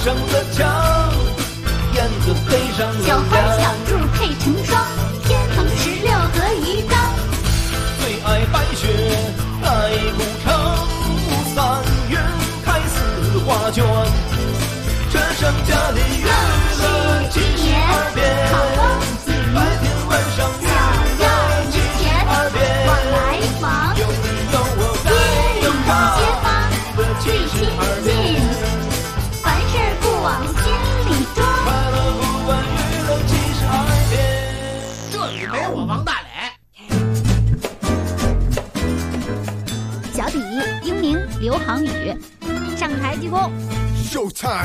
上的墙，燕子飞上了小花小兔配成双，天蓬16和鱼缸。 最爱白雪，爱古城，3月开4画卷，这剩下的娱乐72遍，白天晚上娱乐72遍， 往来往， 有你有我街里的街坊最亲 72 近， 遍， 凡事不往心里装。 快乐不管娱乐72遍。 这里没我王大磊。 小底英明刘航宇，上台鞠躬。 Showtime！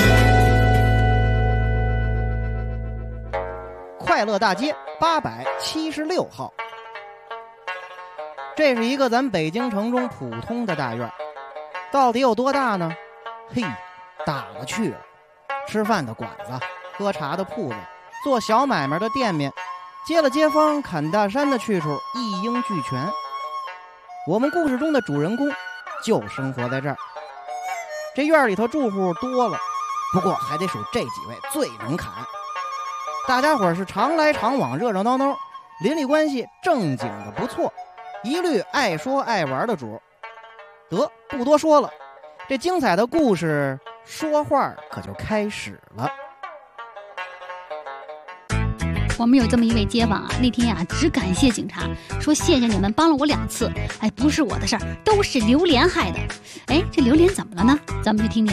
快乐大街876号，这是一个咱北京城中普通的大院，到底有多大呢？嘿，大了去了！吃饭的馆子，喝茶的铺子，做小买卖的店面，接了街坊砍大山的去处，一应俱全。我们故事中的主人公就生活在这儿。这院里头住户多了，不过还得数这几位最能砍。大家伙是常来常往，热热闹闹，邻里关系正经的不错，一律爱说爱玩的主。得，不多说了，这精彩的故事说话可就开始了。 我们有这么一位街坊啊，那天呀只感谢警察，说谢谢你们帮了我2次。哎，不是我的事儿，都是榴莲害的。哎，这榴莲怎么了呢？咱们去听听。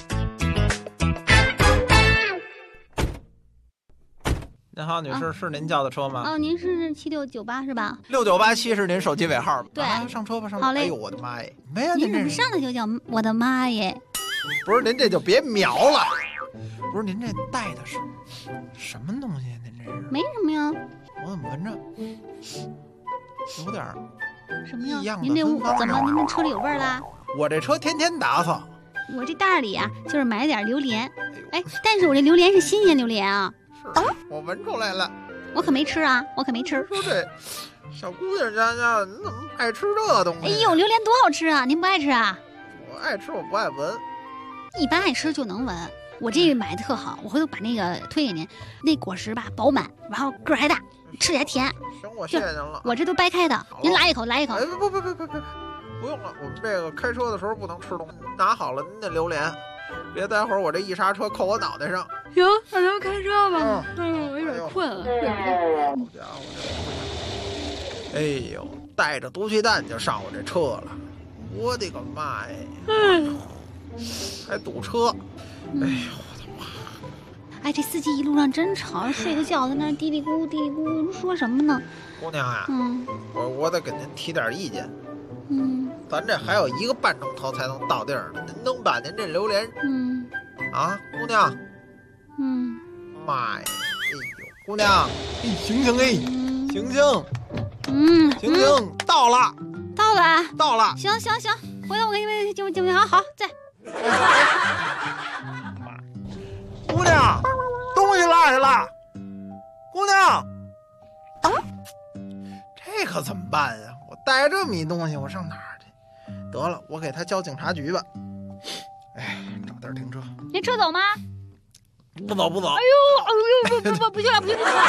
您好，女士，是您叫的车吗？ 哦，您是7698是吧 ？6987是您手机尾号吗？ 对上车吧，上车。 好嘞。 哎呦，我的妈耶！没呀， 您怎么这上来就叫我的妈耶？ 不是您这就别瞄了。不是您这带的是什么东西？您这是？ 没什么呀。 我怎么闻着有点什么呀异样的您这芬芳怎么？您这车里有味儿啦？ 我这车天天打扫。 我这袋里啊，就是买点榴莲。哎，但是我这榴莲是新鲜榴莲啊。 是，我闻出来了。 我可没吃啊，我可没吃。 说这小姑娘家你怎么爱吃这东西？ 哎呦，榴莲多好吃啊！您不爱吃啊？ 我爱吃，我不爱闻。 一般爱吃就能闻。我这买的特好，我回头把那个推给您。那果实吧饱满，然后个儿还大，吃起来甜。 行，我谢谢您了。 我这都掰开的，您来一口，来一口。 哎，不用了，我们这个开车的时候不能吃东西。拿好了您的榴莲，别待会儿我这一刹车扣我脑袋上。 行，那咱们开车吧。我有点困了。 好家伙！哎呦，带着毒气弹就上我这车了，我的个妈呀！还堵车！哎呦，我的妈！ 哎，这司机一路上真吵，睡个觉在那嘀嘀咕嘀嘀咕，说什么呢？ 姑娘啊， 嗯， 我得给您提点意见。咱这还有1个半钟头才能到地儿呢，您能把您这榴莲啊，姑娘，妈呀！哎呦，姑娘，醒醒哎，醒醒，醒醒，到了， 行，回头我给你就好，在。 姑娘，东西落下了，姑娘，这可怎么办呀？我带着这么一东西，我上哪儿去？得了，我给他交警察局吧。哎，找地儿停车。 您车走吗？ 不走。 哎呦，不去了。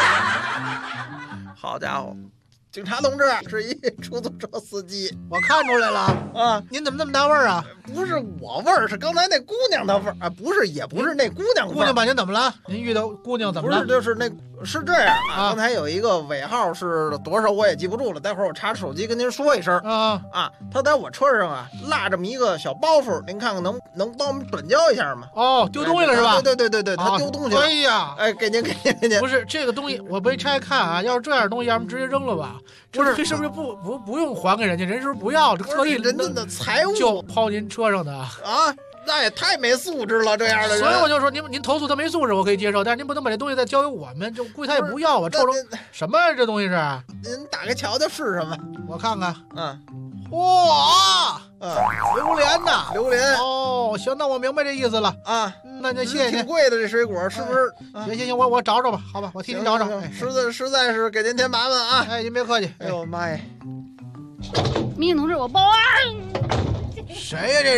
好家伙！警察同志是一出租车司机， 我看出来了啊！ 您怎么那么大味儿啊？ 不是我味儿，是刚才那姑娘的味儿啊！不是，也不是那姑娘味儿。 姑娘把您怎么了？您遇到姑娘怎么了？ 不是，就是是这样啊！刚才有一个尾号是多少，我也记不住了。待会儿我查手机跟您说一声啊！他在我车上啊落这么一个小包袱，您看看能帮我们转交一下吗？ 哦，丢东西了是吧？ 对，他丢东西了。 哎呀， 哎，给您。 不是这个东西，我没拆看啊。要是这样东西，要么直接扔了吧？不是，这是不是不用还给人家？人是不是不要？这特意人家的财物就抛您车上的啊？ 那也太没素质了，这样的人。 所以我就说您投诉他没素质，我可以接受，但是您不能把这东西再交给我们，这估计他也不要啊。臭成什么呀？这东西是？ 您打开瞧瞧是什么？ 我看看。 哇，榴莲呐，榴莲。 哦，行，那我明白这意思了啊。那谢谢您。 挺贵的这水果，是不是？ 行，我找找吧，好吧，我替您找找。 实在是给您添麻烦啊！ 哎，您别客气。 哎呦妈呀！ 民警同志，我报案。 谁呀？这是？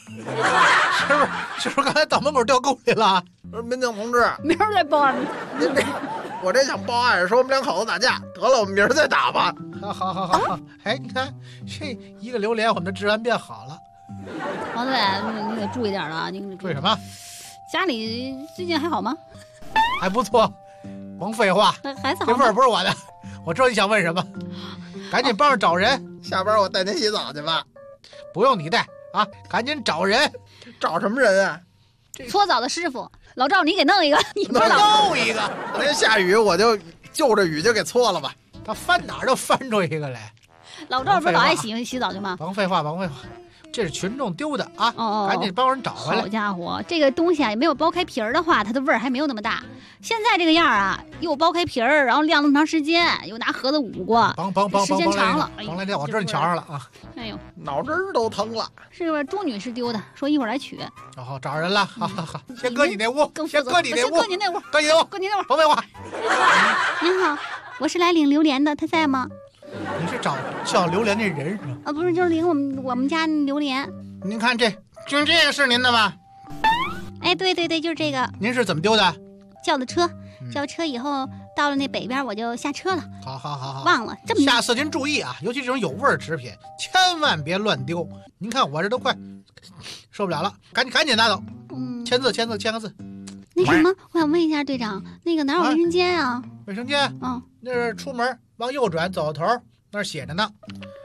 是不是刚才到门口掉沟里了？ 民警同志， 明儿再报案。 您这，我这想报案是说我们两口子打架，得了，我们明儿再打吧。 好。哎，你看这一个榴莲，我们的治安变好了。 王队，你得注意点了，你注意什么？ 家里最近还好吗？ 还不错，甭废话， 孩子好吗？ 这味儿不是我的，我知道你想问什么，赶紧帮着找人。 下班我带您洗澡去吧。 不用你带啊，赶紧找人。 找什么人啊？ 搓澡的师傅老赵，你给弄一个，你不知道。 弄一个。 那天下雨，我就就着雨就给搓了吧。 他翻哪儿都翻出一个来。 老赵不是老爱洗澡去吗？ 甭废话，这是群众丢的啊！赶紧帮人找回来。 好家伙，这个东西啊，没有剥开皮儿的话，它的味儿还没有那么大。现在这个样啊，又剥开皮儿，然后晾那么长时间，又拿盒子捂过，时间长了， 甭来电，我知道你瞧上了啊！ 哎呦， 脑汁儿都疼了。 是不是朱女士丢的？说一会儿来取。 好，找人了，好，先搁你那屋，先搁你那屋， 搁你那屋， 甭废话。 您好，我是来领榴莲的，他在吗？ 你是找叫榴莲那人是吧？ 啊，不是，就是领我们家榴莲。 您看这个是您的吗？ 哎，对，就是这个。 您是怎么丢的？ 叫的车，叫车以后到了那北边我就下车了。 好， 忘了这么。 下次您注意啊，尤其这种有味儿食品，千万别乱丢。您看我这都快受不了了，赶紧拿走。签个字。 那什么，我想问一下队长，那个哪有卫生间啊？ 卫生间？那是出门往右转，走到头那儿写着呢。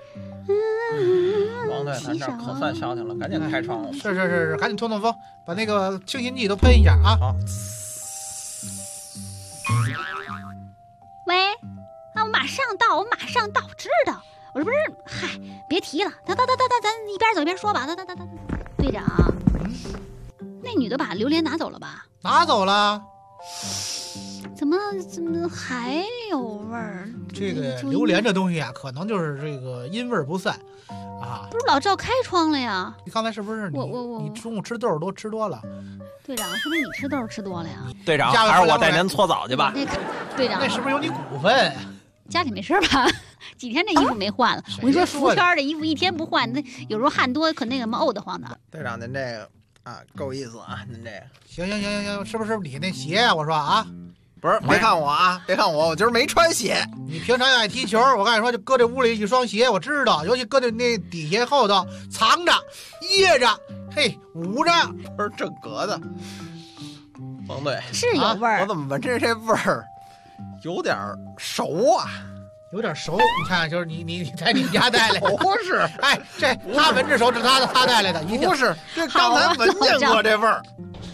王队，咱这可算消停了，赶紧开窗户。 是，赶紧通风，把那个清新剂都喷一下啊。 好。 喂，啊，我马上到，知道。我说不是，嗨，别提了，咱一边走一边说吧。队长，那女的把榴莲拿走了吧？ 拿走了。 怎么还有味儿？ 这个榴莲这东西啊，可能就是这个因味不散啊。 不是老赵开窗了呀？ 你刚才是不是你中午吃豆儿吃多了？ 队长，是不是你吃豆儿吃多了呀？ 队长，还是我带您搓澡去吧。 队长， 那是不是有你股份？ 家里没事吧？几天这衣服没换了。我跟你说，服天的衣服一天不换，那有时候汗多，可那什么沤得慌的。 队长，您这个啊够意思啊，您这个。 行，是不是你那鞋啊？我说啊。 不是，别看我啊！别看我，我今儿没穿鞋。 你平常爱踢球，我跟你说，就搁这屋里一双鞋，我知道，尤其搁在那底下后头藏着、掖着，嘿，捂着， 不是正格的。王队是有味儿， 我怎么闻着这味儿有点熟啊？ 有点熟，你看，就是你在你家带来的， 不是？哎， 这他闻着熟，是他带来的，一定不是？这刚才闻见过这味儿。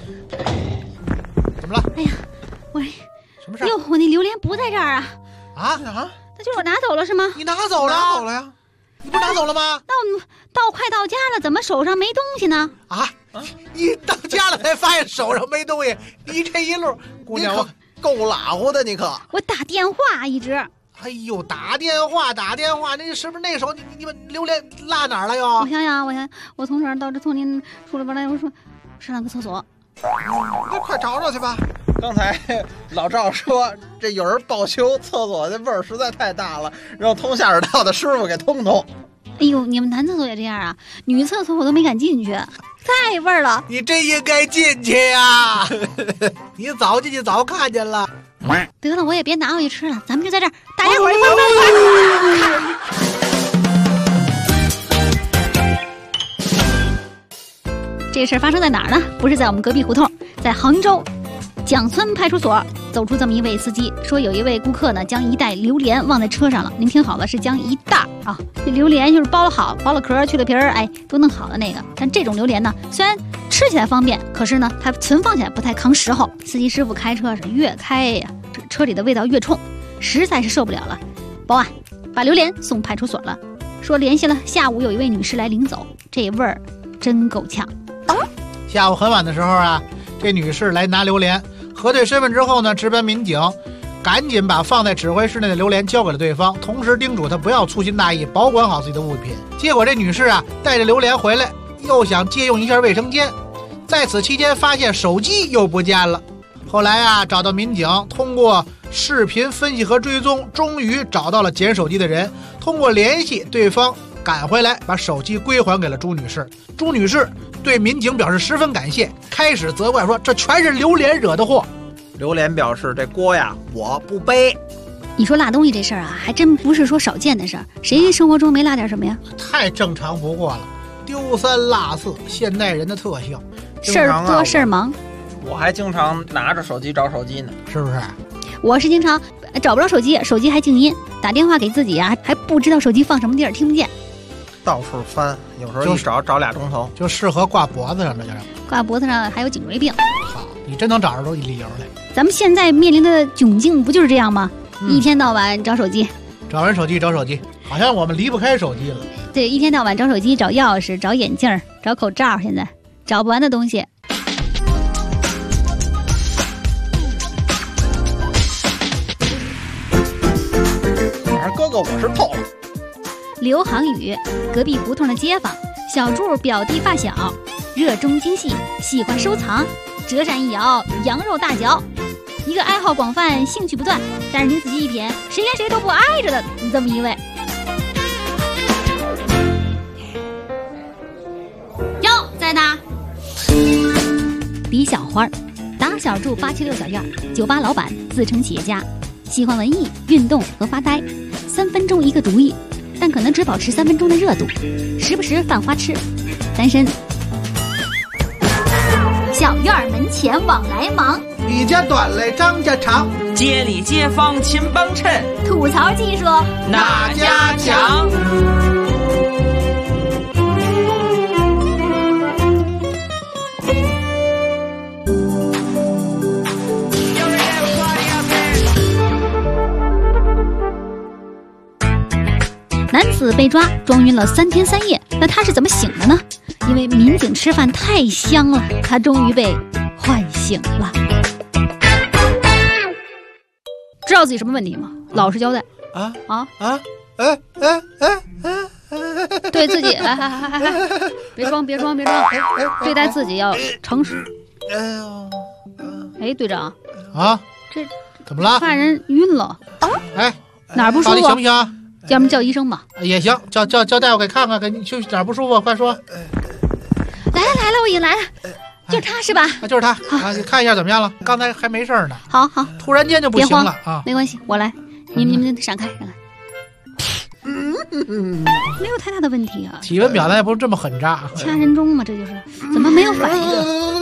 怎么了？ 哎呀， 什么事？ 哟，我那榴莲不在这儿啊！ 啊？ 那就是我拿走了是吗？ 你拿走了？ 拿走了呀？ 你不是拿走了吗？ 那我快到家了，怎么手上没东西呢？ 啊？你到家了才发现手上没东西，你这一路，姑娘，我够拉乎的，你可。 我打电话一直。 哎呦，打电话，那是不是那时候你们榴莲落哪儿了又？ 我想想，我从这儿到这，从您出来过来，我说上个厕所。 那快找找去吧。刚才老赵说这有人报修厕所，这味儿实在太大了，让通下水道的师傅给通通。 哎呦，你们男厕所也这样啊？女厕所我都没敢进去，太味儿了。 你真应该进去呀！你早进去早看见了。 得了，我也别拿回去吃了，咱们就在这儿，大家伙儿一块儿。这事儿发生在哪儿呢？不是在我们隔壁胡同，在杭州蒋村派出所走出这么一位司机，说有一位顾客呢将一袋榴莲忘在车上了。您听好了，是将一袋啊，这榴莲就是剥了好，剥了壳去了皮儿，哎，都弄好的那个。但这种榴莲呢，虽然吃起来方便，可是呢它存放起来不太抗时候。司机师傅开车是越开呀，车里的味道越冲，实在是受不了了，报案，把榴莲送派出所了。说联系了下午有一位女士来领走，这味儿真够呛。 下午很晚的时候啊，这女士来拿榴莲，核对身份之后呢，值班民警赶紧把放在指挥室内的榴莲交给了对方，同时叮嘱她不要粗心大意，保管好自己的物品。结果这女士啊带着榴莲回来，又想借用一下卫生间，在此期间发现手机又不见了。后来啊找到民警，通过视频分析和追踪，终于找到了捡手机的人。通过联系对方赶回来把手机归还给了朱女士。朱女士对民警表示十分感谢，开始责怪说这全是榴莲惹的祸。 榴莲表示这锅呀我不背。 你说落东西这事儿啊，还真不是说少见的事儿，谁生活中没落点什么呀？ 太正常不过了，丢三落四，现代人的特性。 事儿多事儿忙。 我还经常拿着手机找手机呢， 是不是？ 我是经常找不着手机，手机还静音，打电话给自己啊，还不知道手机放什么地儿，听不见。 到处翻，有时候一找2钟头， 就适合挂脖子上的，就是挂脖子上还有颈椎病。 好，你真能找着理由来。 咱们现在面临的窘境不就是这样吗？一天到晚找手机， 找完手机找手机，好像我们离不开手机了。 对，一天到晚找手机、找钥匙、找眼镜、找口罩，现在找不完的东西。 哥哥，我是透了。 刘航宇，隔壁胡同的街坊，小柱表弟发小，热衷精细，喜欢收藏，折扇一摇，羊肉大嚼，一个爱好广泛，兴趣不断，但是你仔细一品，谁跟谁都不挨着的这么一位。哟，在哪？李小花，打小住876小院，酒吧老板，自称企业家，喜欢文艺、运动和发呆，3分钟一个毒液，但可能只保持3分钟的热度，时不时犯花痴，单身。小院门前往来忙， 李家短嘞，张家长， 街里街坊勤帮衬， 吐槽技术哪家强？ 男子被抓，装晕了3天3夜，那他是怎么醒的呢？因为民警吃饭太香了，他终于被唤醒了。知道自己什么问题吗？老实交代。对自己，别装，对待自己要诚实。哎，队长啊， 这怎么了？ 犯人晕了。 哎， 哪儿不舒服？ 到底行不行？ 要不叫医生吧？ 也行，叫大夫给看看，给你去哪儿不舒服，快说。 来了，我已经来了，就是他是吧？ 就是他啊，你看一下怎么样了？刚才还没事呢。 好， 突然间就不行了啊！ 没关系，我来，你们闪开。没有太大的问题啊。 体温表达也不是这么狠扎。 掐人中嘛，这就是怎么没有反应？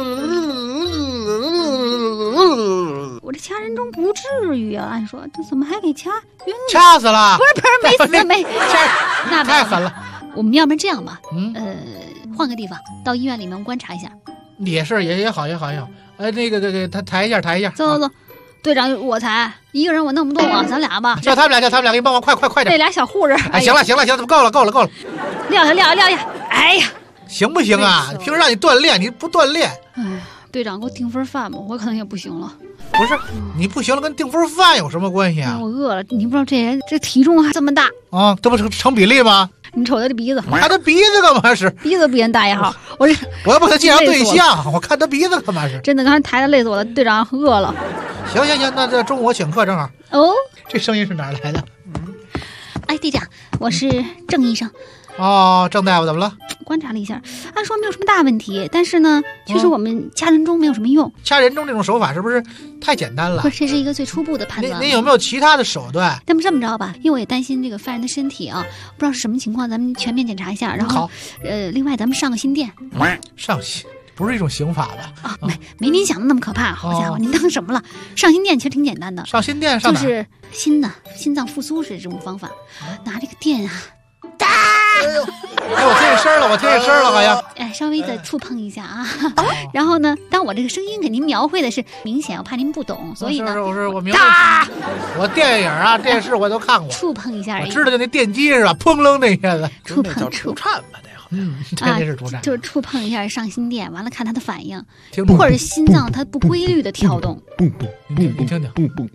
我这掐人中不至于啊，按说这怎么还给掐晕了？ 掐死了？ 不是，没死，那太狠了。 我们要不然这样吧，换个地方，到医院里面观察一下。 也是，也好。那个给他抬一下。 走，队长我抬，一个人我弄不动啊，咱俩吧。 叫他们俩，给你帮忙，快点。 那俩小护士。 哎，行了，够了。 撂下。哎呀， 行不行啊？平时让你锻炼，你不锻炼。 哎呀，队长给我订份饭吧，我可能也不行了。 不是你不行了，跟订份饭有什么关系啊？ 我饿了，你不知道这人这体重还这么大啊？这不成比例吗？ 你瞅他这鼻子， 看他鼻子干嘛是？ 鼻子比人大也好，我要不他介绍对象，我看他鼻子干嘛是？ 真的，刚才抬的累死我了，队长饿了。 行，那这中午我请客正好。 哦， 这声音是哪来的？ 哎，队长，我是郑医生。 哦，郑大夫怎么了？ 观察了一下，按说没有什么大问题，但是呢，确实我们掐人中没有什么用。 掐人中这种手法是不是太简单了？ 不是，这是一个最初步的判断。 您有没有其他的手段？ 那么这么着吧，因为我也担心这个犯人的身体啊，不知道是什么情况，咱们全面检查一下。然后，另外咱们上个心电。 上心不是一种刑法吧？ 啊，没您想的那么可怕。好家伙，您当什么了？上心电其实挺简单的。 上心电上哪？ 就是心脏复苏是这种方法，拿这个电啊。 哎，我听见声了，好像。 哎，稍微的触碰一下啊。然后呢，当我这个声音给您描绘的是明显，我怕您不懂，所以呢， 我明白。我电影啊、电视我都看过。 触碰一下而已。 我知道就那电机是吧？砰楞那下子。 触碰出颤吧， 那是出颤。 就是触碰一下上心电，完了看他的反应，或者心脏它不规律的跳动。 你听听。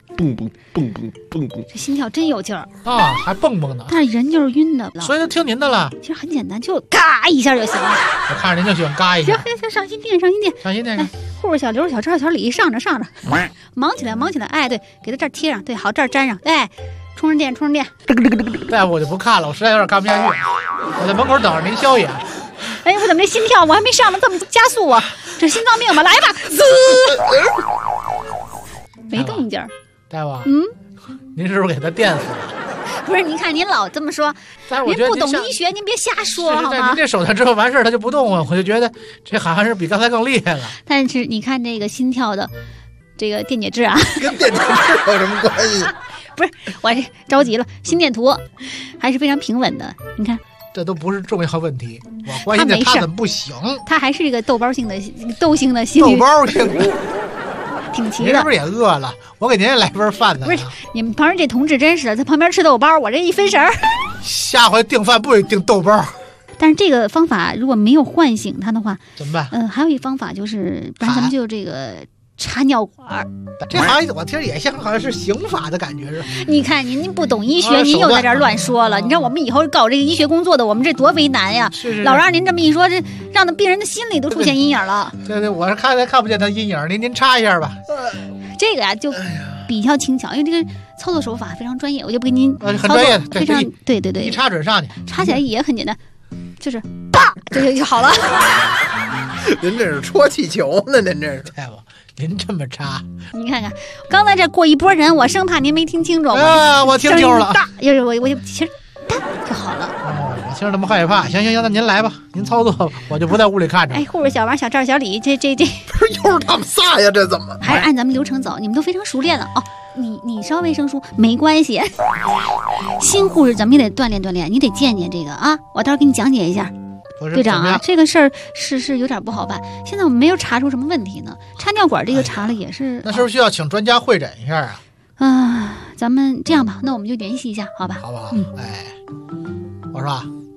这心跳真有劲儿啊，还蹦蹦呢。 但是人就是晕的， 所以就听您的了。 其实很简单，就嘎一下就行了。 我看着您就喜欢嘎一下。 行，上心电。哎，护士小刘、小赵、小李上着，忙起来。哎，对，给他这儿贴上，对，好这儿粘上。哎， 充上电，充上电。 大夫，我就不看了，我实在有点看不下去。我在门口等着您消炎。 哎，我怎么这心跳我还没上呢，这么加速啊？这心脏病吧？来吧，滋，没动静。 大夫，您是不是给他电死了？ 不是，您看您老这么说，您不懂医学，您别瞎说好吗？ 您这手段之后完事他就不动了，我就觉得这好像是比刚才更厉害了。 但是你看这个心跳的这个电解质啊， 跟电解质有什么关系？ 不是，我这着急了，心电图还是非常平稳的。你看， 这都不是重要问题，我关心的他怎么不行？ 他还是一个豆性的心率， 豆包性的。 挺齐的。 您是不是也饿了？我给您也来份饭呢。 不是，你们旁边这同志真是的，在旁边吃豆包，我这一分神儿。 下回订饭不许订豆包。 但是这个方法如果没有唤醒他的话， 怎么办？ 还有一方法就是，不然咱们就这个插尿管。 这好像我听着也像好像是刑法的感觉是。 你看您不懂医学，您又在这儿乱说了。你知道我们以后搞这个医学工作的，我们这多为难呀！ 是老让您这么一说，这让那病人的心里都出现阴影了。 对，我是看不见他阴影，您插一下吧。 这个呀就比较轻巧，因为这个操作手法非常专业，我就不给您很专业， 非常对， 一插准上去， 插起来也很简单，就是啪就好了。 您这是戳气球呢，您这是。 大夫，您这么插， 你看看，刚才这过一波人，我生怕您没听清楚。 我听清楚了。 就是我就其实哒就好了。 我听着那么害怕。行，那您来吧，您操作吧，我就不在屋里看着。 哎，护士小王、小赵、小李，这不是又是他们仨呀？这怎么？ 还是按咱们流程走？你们都非常熟练了哦。你稍微生疏没关系，新护士咱们也得锻炼锻炼，你得见这个啊。我到时候给你讲解一下。队长啊，这个事儿是有点不好办。现在我们没有查出什么问题呢。插尿管这个查了也是， 那是不是需要请专家会诊一下啊？ 咱们这样吧，那我们就联系一下，好吧？ 好不好？我说，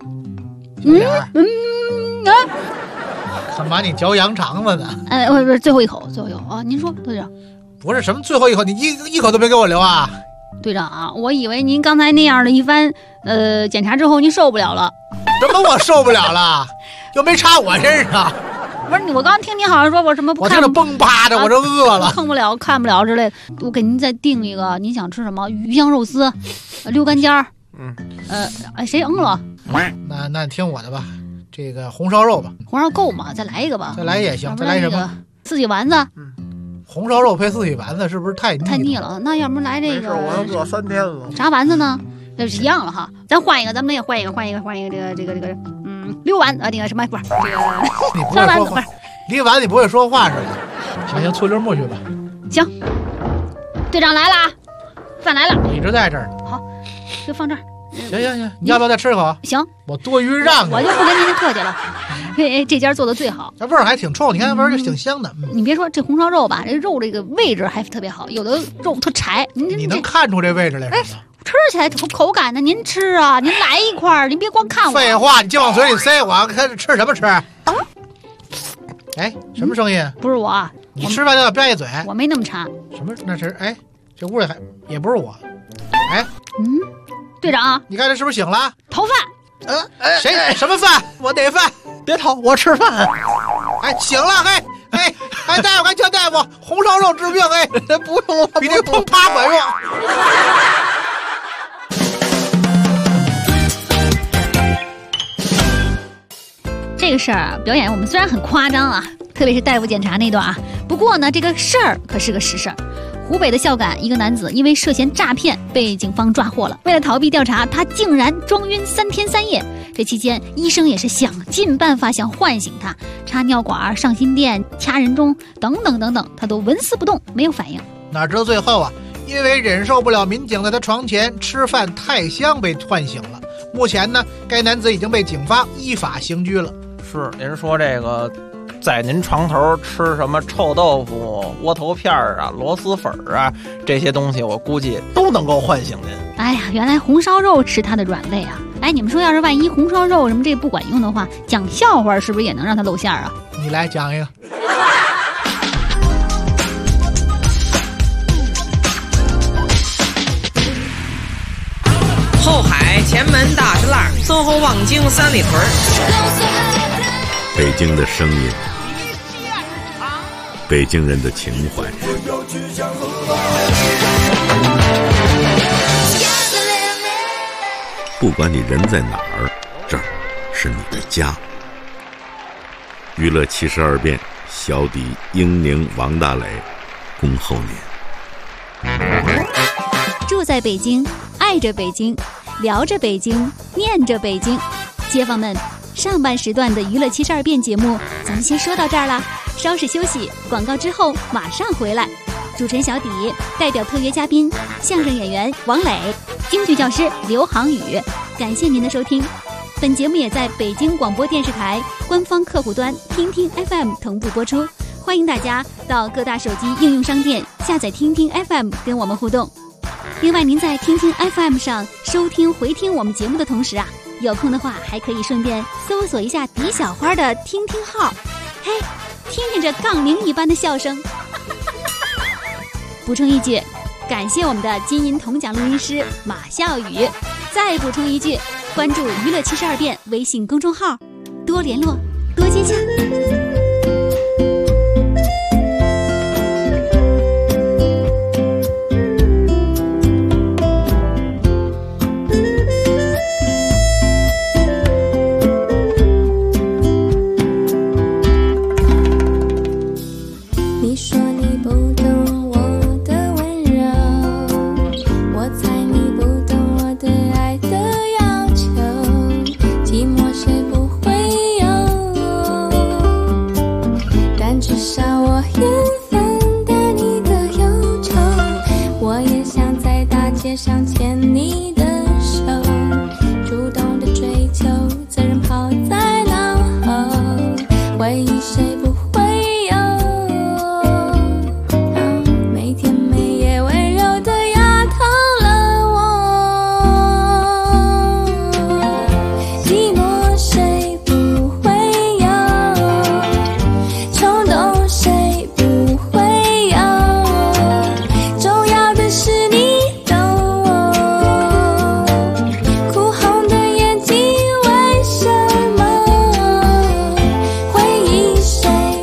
干嘛你嚼羊肠子呢？ 不是最后一口啊！您说，队长， 不是什么最后一口，你一口都没给我留啊！ 队长啊，我以为您刚才那样的一番检查之后，您受不了了。 什么我受不了了？又没插我身上。 不是我刚听您好像说我什么我听着崩巴的，我这饿了， 看不了之类的。我给您再订一个，您想吃什么？鱼香肉丝，6干尖儿。谁赢了？ 那听我的吧，这个红烧肉吧。 红烧够吗？再来一个吧。 再来也行。再来什么？ 四喜丸子。 红烧肉配四喜丸子是不是太腻了？那要不来这个？ 我要做3天了。 炸丸子呢？这是一样了哈。咱换一个，咱们也换一个这个溜丸那个什么不是这个酸丸子不是溜丸子，你不会说话似的。行，醋溜木去吧。 行，队长来了，饭来了。 我一直在这儿。 好，就放这儿。 行，你要不要再吃口？ 行， 我多余让我就不跟您客气了。这家做的最好， 这味儿还挺臭，你看味儿挺香的。 你别说这红烧肉吧，这肉这个位置还特别好，有的肉特柴。 你能看出这位置来什么？ 吃起来口感呢？您吃啊，您来一块儿，您别光看我。 废话，你净往嘴里塞，我要看吃什么吃？哎，什么声音？ 不是我， 你吃饭就要吧唧嘴。 我没那么馋。 什么？那是哎，这屋里也不是我。哎， 队长， 你看这是不是醒了？ 逃饭。 谁？什么饭？我哪饭？ 别逃，我吃饭。 哎，醒了，大夫，叫大夫，红烧肉治病， 不用了， 比那砰啪管用。 这个事儿啊，表演我们虽然很夸张啊，特别是大夫检查那段啊，不过呢，这个事儿可是个实事儿。湖北的孝感一个男子因为涉嫌诈骗被警方抓获了，为了逃避调查，他竟然装晕3天3夜。这期间，医生也是想尽办法想唤醒他，插尿管、上心电、掐人中等等，他都纹丝不动，没有反应。 哪知道最后啊，因为忍受不了民警在他床前吃饭太香，被唤醒了。目前呢，该男子已经被警方依法刑拘了。 是，您说这个在您床头吃什么臭豆腐、窝头片啊、螺蛳粉啊这些东西，我估计都能够唤醒您。 哎呀，原来红烧肉是他的软肋啊！哎，你们说要是万一红烧肉什么这不管用的话，讲笑话是不是也能让他露馅啊？ 你来讲一个。 后海、前门、大石栏、淞沪、望京、三里屯。 北京的声音，北京人的情怀。 不管你人在哪儿，这儿是你的家。娱乐72变，小底英宁、王大磊，恭候您。 住在北京，爱着北京，聊着北京，念着北京。街坊们，上半时段的娱乐72变节目咱们先说到这儿了，稍事休息，广告之后马上回来。主持人小底代表特约嘉宾相声演员王磊、京剧教师刘航宇，感谢您的收听。本节目也在北京广播电视台官方客户端听听 FM 同步播出，欢迎大家到各大手机应用商店下载听听 FM 跟我们互动。另外，您在听听 FM 上收听回听我们节目的同时啊，有空的话还可以顺便搜索一下狄小花的听听号，嘿，听听这杠铃一般的笑声。补充一句，感谢我们的金银铜奖录音师马笑宇。再补充一句，关注娱乐72变微信公众号，多联络，多接洽。 谁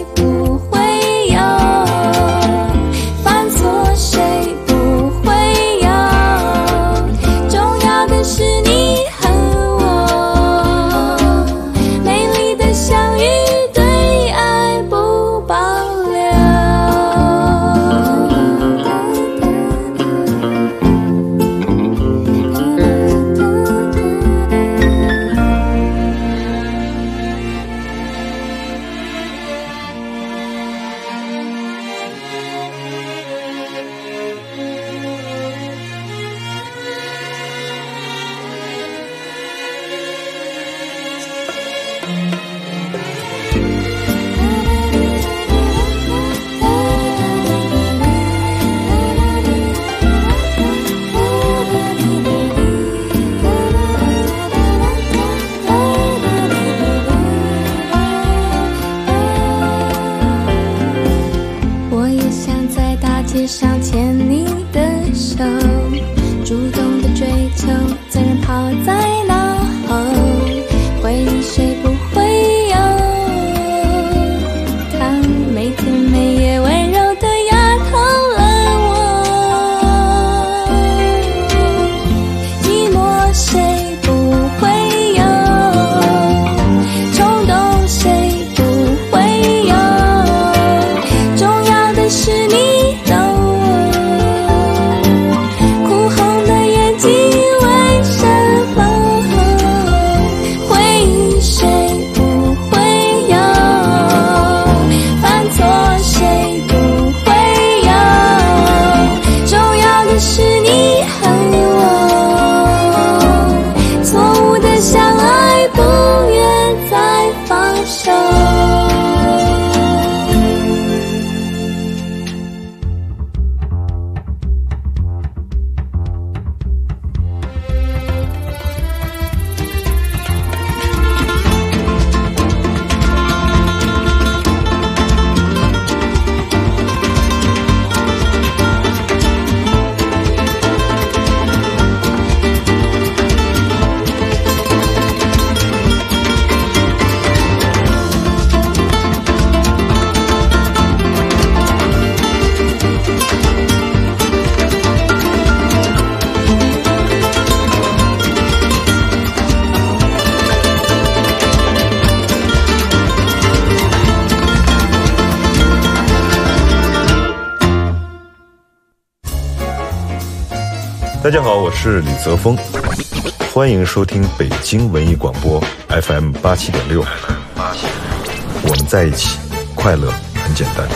大家好，我是李泽峰，欢迎收听北京文艺广播 FM 87.6。我们在一起，快乐很简单。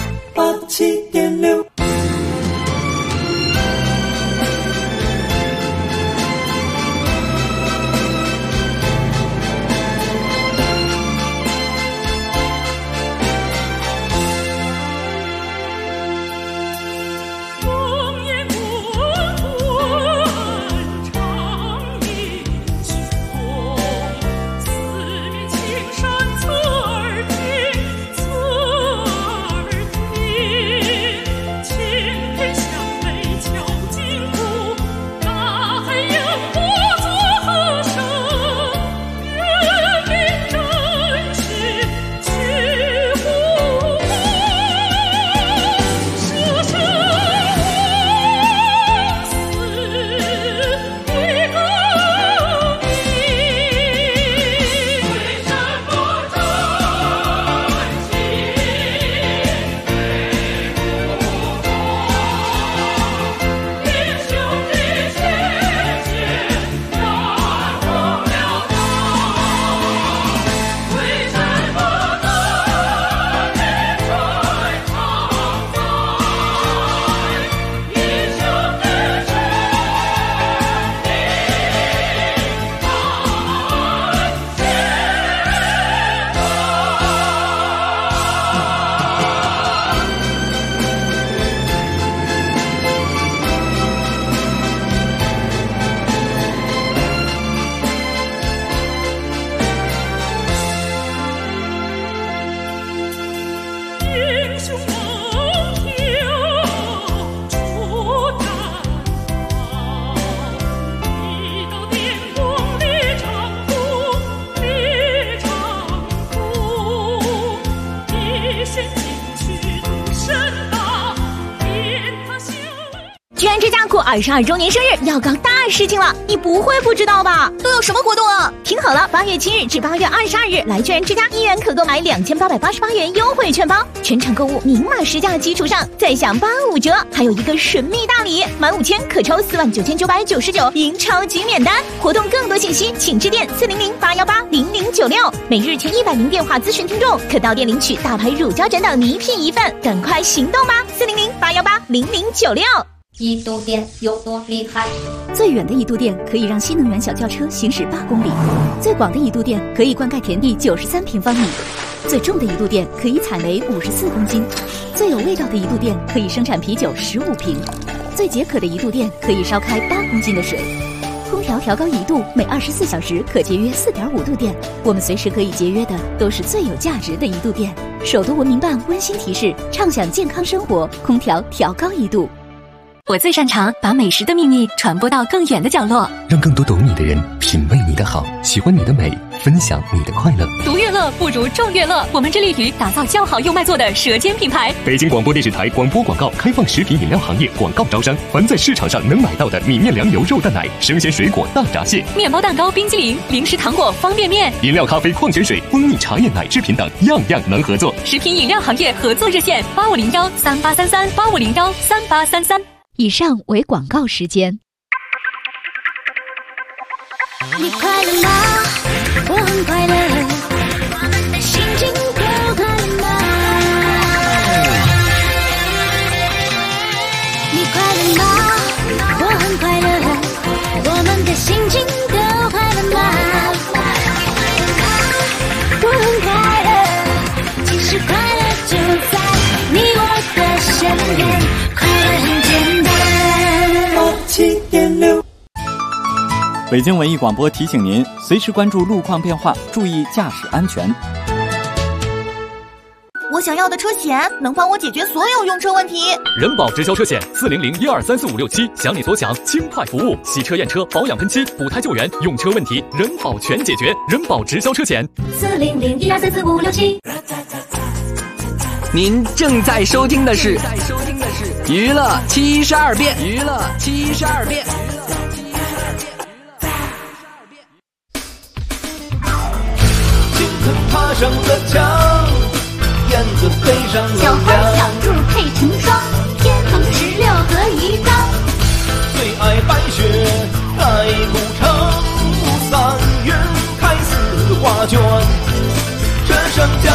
87.6。 居之家过22周年生日要搞大事情了，你不会不知道吧？都有什么活动啊？听好了，8月7日至8月22日，来居然之家1元可购买2888元优惠券包，全场购物明码实价基础上再享85折，还有一个神秘大礼，满5000可抽49999赢超级免单。活动更多信息请致电400-818-0096，每日前100名电话咨询听众可到店领取大牌乳胶枕等礼品1份，赶快行动吧！400-818-0096。 一度电有多厉害？ 最远的一度电可以让新能源小轿车行驶8公里，最广的一度电可以灌溉田地93平方米，最重的一度电可以采煤54公斤，最有味道的一度电可以生产啤酒15瓶，最解渴的一度电可以烧开8公斤的水。空调调高1度，每24小时可节约4.5度电。我们随时可以节约的都是最有价值的一度电。首都文明办温馨提示：畅享健康生活，空调调高1度。 我最擅长把美食的秘密传播到更远的角落， 让更多懂你的人品味你的好，喜欢你的美，分享你的快乐。 独乐乐不如众乐乐，我们致力于打造较好又卖座的舌尖品牌。 北京广播电视台广播广告开放食品饮料行业广告招商，凡在市场上能买到的米面粮油肉蛋奶、生鲜水果大闸蟹、 面包蛋糕、冰激凌、零食糖果、方便面、 饮料、咖啡、矿泉水、蜂蜜茶叶、奶制品等，样样能合作。 食品饮料行业合作热线8501383385013833。 以上为广告时间。 你快乐吗？我很快乐，我们的心情都快乐吗？你快乐吗？我很快乐，我们的心情都快乐吗？我很快乐，其实快乐就在你我的身边，快乐很简单。87.6。 北京文艺广播提醒您，随时关注路况变化，注意驾驶安全。 我想要的车险能帮我解决所有用车问题。 人保直销车险400-1234567，想你所想，轻快服务，洗车验车、保养喷漆、补胎救援，用车问题人保全解决。人保直销车险 400-1234567。 您正在收听的是娱乐72变，娱乐72变。 金子爬上了墙，燕子飞上了小花小兔配成双，天蓬16和鱼缸。 最爱白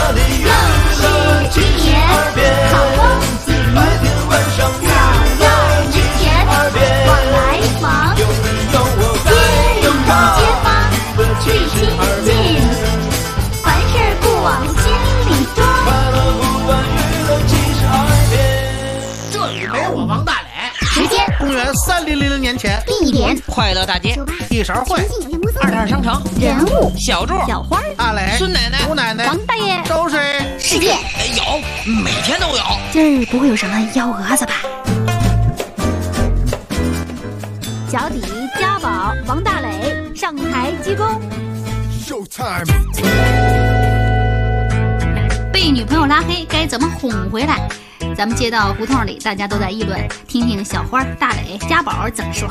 里娱乐72变，白天晚上娱乐72变， 往来往， 有你有我该有他， 街坊最亲近，凡事不往心里装。 快乐不断娱乐72变。 这里没我王大磊。 时间： 公元3000年前。 地点： 快乐大街。 一勺烩。 22商城。 人物： 小柱、 小花、 大磊、 孙奶奶、 吴奶奶、 王大爷。 周水。 世界有，每天都有。 今儿不会有什么幺蛾子吧？小底、家宝、王大磊上台鞠躬。被女朋友拉黑该怎么哄回来？咱们街道胡同里大家都在议论，听听小花、大磊、家宝怎么说。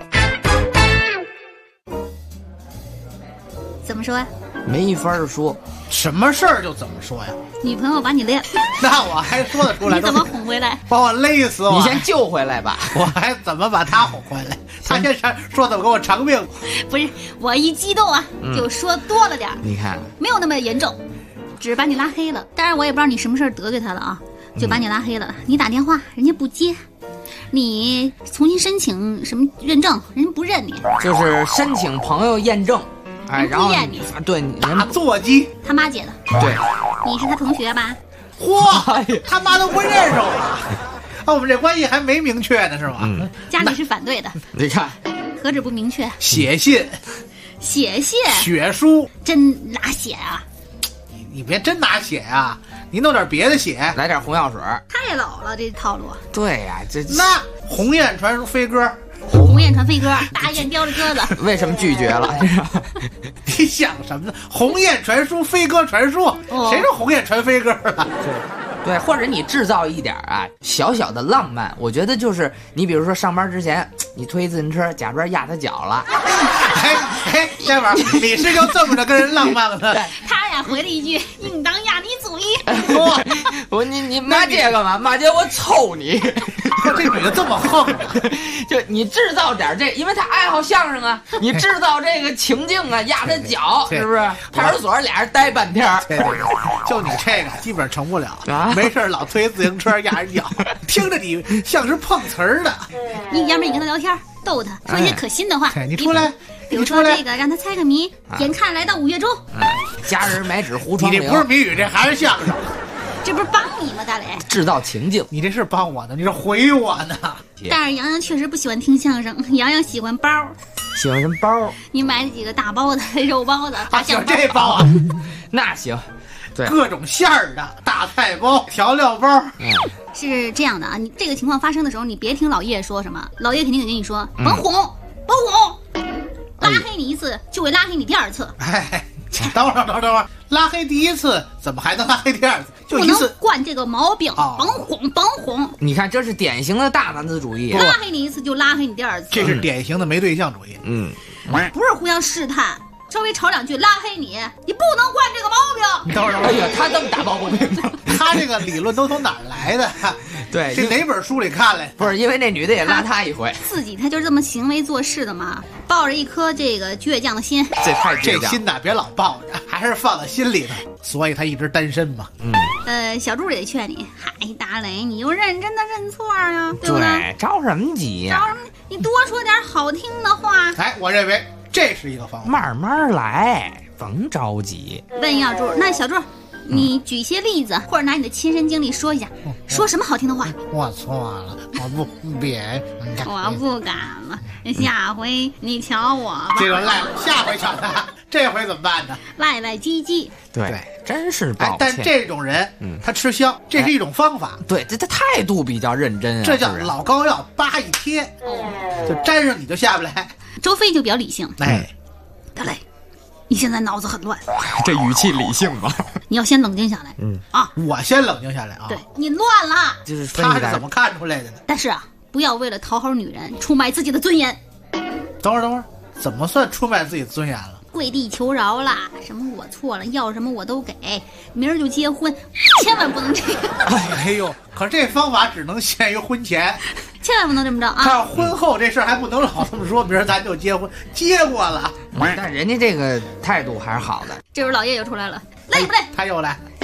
怎么说呀？ 没法说， 什么事儿就怎么说呀？ 女朋友把你勒， 那我还说得出来？ 你怎么哄回来？ 把我勒死我！ 你先救回来吧。 我还怎么把他哄回来？他先说怎么给我偿命？ 不是，我一激动啊，就说多了点儿。 你看， 没有那么严重，只是把你拉黑了。当然我也不知道你什么事儿得罪他了啊，就把你拉黑了。你打电话人家不接，你重新申请什么认证，人家不认你。 就是申请朋友验证。哎，然后对打座机， 他妈接的。 对， 你是他同学吧？ 嚯，他妈都不认识我。啊，我们这关系还没明确呢，是吗？ 家里是反对的。 你看， 何止不明确？ 写信， 写信， 血书， 真拿血啊！ 你别真拿血啊！你弄点别的血， 来点红药水。 太老了，这套路。 对呀， 那鸿雁传书飞鸽。 鸿雁传飞鸽，大雁叼着鸽子。 为什么拒绝了？ 你想什么呢？鸿雁传书，飞鸽传书，谁是鸿雁传飞鸽了？ 对，或者你制造一点啊小小的浪漫，我觉得就是你比如说上班之前，你推自行车假装压他脚了。 哎，这玩意儿你是就这么着跟人浪漫了呢？ 他呀回了一句：“应当压你嘴。” 你骂这干嘛？骂这我抽你！ 这女的这么横， 就你制造点这，因为他爱好相声啊，你制造这个情境啊，压他脚，是不是？派出所俩人待半天。 就你这个基本成不了啊！没事老推自行车压人脚，听着你像是碰瓷儿的。 你要不然你跟他聊天，逗他，说一些可心的话。 你出来， 比如说这个，让他猜个谜。眼看来到5月中， 家人买纸糊窗棂。 你这不是谜语，这还是相声。 这不是帮你吗，大磊？ 制造情境， 你这是帮我呢，你是回我呢。 但是洋洋确实不喜欢听相声，洋洋喜欢包。 喜欢什么包？ 你买几个大包子、肉包子、大酱包。 这包啊， 那行。对， 各种馅儿的大菜包、调料包。 是这样的啊，你这个情况发生的时候，你别听老叶说什么，老叶肯定得跟你说，甭哄，甭哄，拉黑你一次就会拉黑你第二次。 哎，等会儿，拉黑第一次怎么还能拉黑第二次？就一次， 不能惯这个毛病，甭哄，甭哄。 你看，这是典型的大男子主义。 拉黑你一次就拉黑你第二次， 这是典型的没对象主义。 不是互相试探。稍微吵2句拉黑你，你不能惯这个毛病。 你等会儿， 哎呀，他这么大毛病， 他这个理论都从哪儿来的？ 对， 这哪本书里看来？ 不是，因为那女的也拉他一回， 自己他就是这么行为做事的嘛，抱着一颗这个倔强的心。 这太倔强， 这心呐，别老抱着，还是放在心里头。所以他一直单身嘛。 小柱也得劝你，嗨，大磊，你就认真的认错呀，对不对？ 着什么急呀？ 着什么？你多说点好听的话。 哎，我认为这是一个方法， 慢慢来，甭着急。 问小柱，那小柱，你举一些例子，或者拿你的亲身经历说一下，说什么好听的话？ 我错了，我不别， 我不敢了，下回你瞧我吧。 这轮赖了，下回瞧他，这回怎么办呢？ 赖赖唧唧。 对，真是抱歉。 但这种人，他吃香，这是一种方法。 对，这态度比较认真啊。 这叫老膏药，叭一贴，就粘上你就下不来。 周飞就比较理性。 哎， 大磊，你现在脑子很乱。 这语气理性吧？ 你要先冷静下来。 我先冷静下来啊。 对，你乱了。 就是他是怎么看出来的呢？ 但是啊，不要为了讨好女人出卖自己的尊严。 等会儿，怎么算出卖自己尊严了？ 跪地求饶啦，什么我错了，要什么我都给，明儿就结婚，千万不能这样。 哎呦，可这方法只能限于婚前， 千万不能这么着啊！ 他要婚后这事儿还不能老这么说，明儿咱就结婚，结过了。 但人家这个态度还是好的。 这时候老叶又出来了，累不累？ 他又来。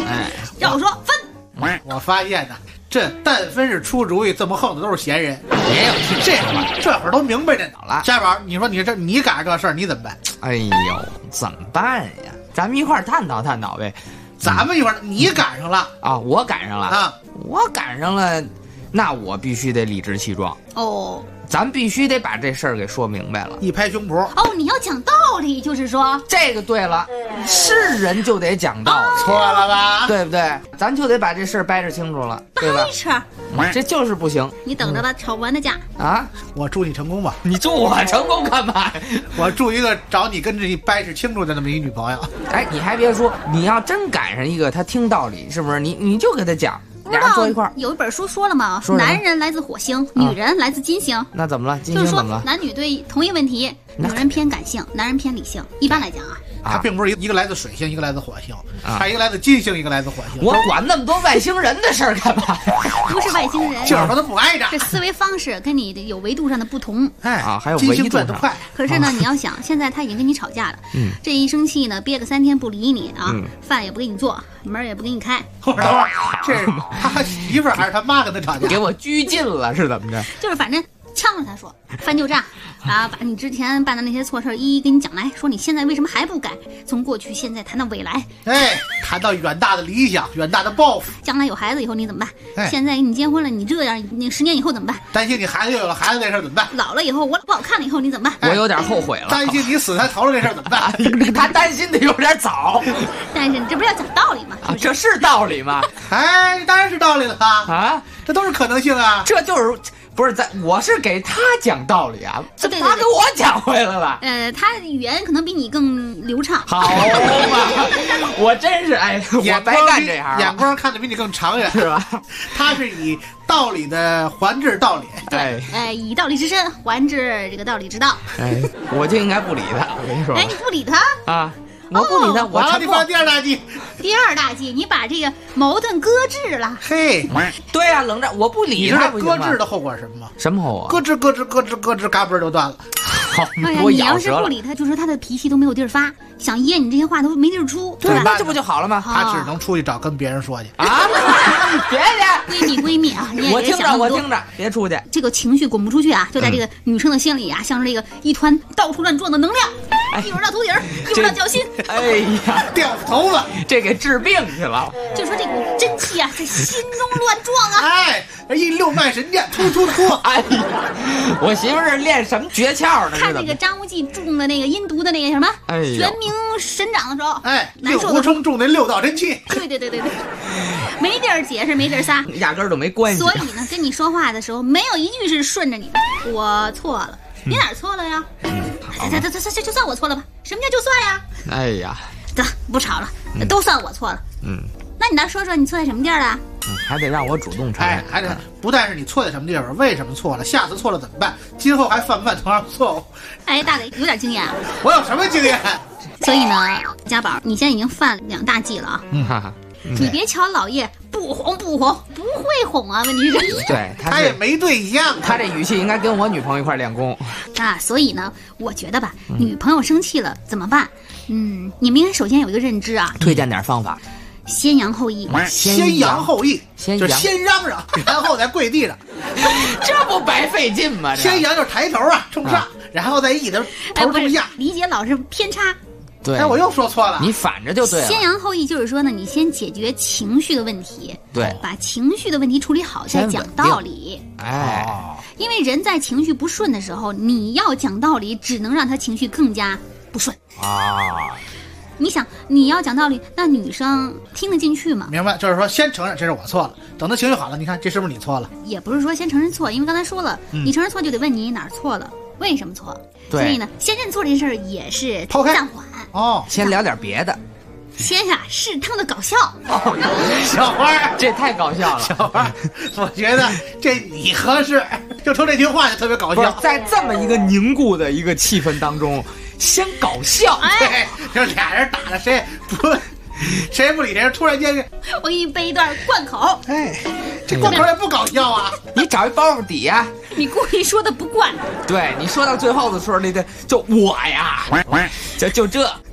哎， 要我说分。 我发现呢，这但凡是出主意这么横的都是闲人。 也有这会儿这会儿都明白着呢了。家宝，你说你赶上这事儿你怎么办？ 哎呦，怎么办呀？咱们一块儿探讨探讨呗。 咱们一块儿，你赶上了啊，我赶上了啊， 我赶上了，那我必须得理直气壮哦。 咱必须得把这事儿给说明白了， 一拍胸脯。 哦，你要讲道理，就是说这个对了，是人就得讲道理， 错了吧？ 对不对？咱就得把这事儿掰扯清楚了，对吧？这就是不行。 你等着吧，吵不完的架啊！ 我祝你成功吧。 你祝我成功干嘛？ 我祝一个找你跟这掰扯清楚的那么一女朋友。 哎，你还别说，你要真赶上一个他听道理，是不是？你就给他讲。俩人坐一块儿， 有一本书说了嘛，男人来自火星，女人来自金星。 那怎么了？金星怎么了？ 男女对同一问题，女人偏感性，男人偏理性。一般来讲啊， 它并不是一个来自水星，一个来自火星，它一个来自金星，一个来自火星。 我管那么多外星人的事儿干嘛呀？ 不是外星人， 就是说他不挨着。 这思维方式跟你的有维度上的不同。 还有维度上。 可是呢，你要想，现在他已经跟你吵架了，这一生气呢，憋个3天不理你啊，饭也不给你做，门也不给你开。 等会儿，这是他媳妇儿还是他妈跟他吵架？ 给我拘禁了是怎么着？ 就是反正呛着他说，翻旧账啊，把你之前办的那些错事一一跟你讲来，说你现在为什么还不改？从过去、现在谈到未来， 哎，谈到远大的理想、远大的抱负。 将来有孩子以后你怎么办？现在你结婚了，你这样，那10年以后怎么办？ 担心你孩子又有了孩子这事儿怎么办？ 老了以后我不好看了以后你怎么办？ 我有点后悔了。 担心你死在头了这事儿怎么办？ 他担心的有点早。 但是你这不是要讲道理吗？ 这是道理吗？ 哎，当然是道理了啊！这都是可能性啊！ 这就是不是我是给他讲道理啊，他给我讲回来了。 他的语言可能比你更流畅。 好嘛，我真是我白干这行， 眼光看得比你更长远， 是吧？ 他是以道理的还治道理， 对，以道理之身还治这个道理之道。 我就应该不理他，我跟你说。 你不理他啊？我不理他，我你放第2大忌。 第2大忌，你把这个矛盾搁置了。 嘿， 对啊，冷战，我不理他。 你知道搁置的后果是什么吗？ 什么后果？ 咯吱，嘎嘣就断了。 好， 你要是不理他，就说他的脾气都没有地儿发，想噎你这些话都没地儿出， 对吧？那这不就好了吗？ 他只能出去找跟别人说去啊！别闺蜜啊， 我听着，别出去。 这个情绪滚不出去啊，就在这个女生的心里啊，像是这个一团到处乱撞的能量，一会儿到头顶，一会儿到脚心。 哎呀， 掉头了， 这给治病去了。 就说这股真气啊，在心中乱撞啊！ 哎，一溜脉神剑，突！ 哎呀，我媳妇是练什么诀窍呢？ 看那个张无忌中的那个阴毒的那个什么玄冥神掌的时候， 令狐冲中那6道真气。 对，没地儿解释，没地儿撒， 压根儿都没关系。 所以呢，跟你说话的时候，没有一句是顺着你的。我错了，你哪儿错了呀？就算我错了吧？什么叫就算呀？ 哎呀， 得不吵了，都算我错了。那你来说说你错在什么地儿了？ 还得让我主动承认， 还得不但是你错在什么地方，为什么错了，下次错了怎么办？今后还犯不犯同样的错误？ 大磊有点经验啊。 我有什么经验？ 所以呢，家宝，你现在已经犯2大忌了啊。你别瞧老叶不哄，不会哄啊，问题是对他也没对象， 他这语气应该跟我女朋友一块练功啊。所以呢，我觉得吧，女朋友生气了怎么办？你们应该首先有一个认知啊， 推荐点方法。 先扬后抑， 先扬后抑，就是先嚷嚷，然后再跪地上， 这不白费劲吗？ 先扬就是抬头啊，冲上，然后再抑的头冲下。 理解老是偏差。 对， 我又说错了。 你反着就对了。 先扬后抑就是说呢，你先解决情绪的问题， 对， 把情绪的问题处理好，再讲道理。因为人在情绪不顺的时候，你要讲道理，只能让他情绪更加不顺啊。你想，你要讲道理，那女生听得进去吗？ 明白，就是说先承认这是我错了，等她情绪好了，你看这是不是你错了？ 也不是说先承认错，因为刚才说了，你承认错就得问你哪儿错了，为什么错？所以呢，先认错这事儿也是暂缓哦， 先聊点别的。 先适当的搞笑。 小花， 这太搞笑了。 小花，我觉得这你合适，就说这句话就特别搞笑。 在这么一个凝固的一个气氛当中，先搞笑。 对，就俩人打着谁不理谁，突然间我给你背一段贯口。 这贯口也不搞笑啊！ 你找一包袱底呀。 你故意说的不惯。 对，你说到最后的时候，那个就我呀，就这，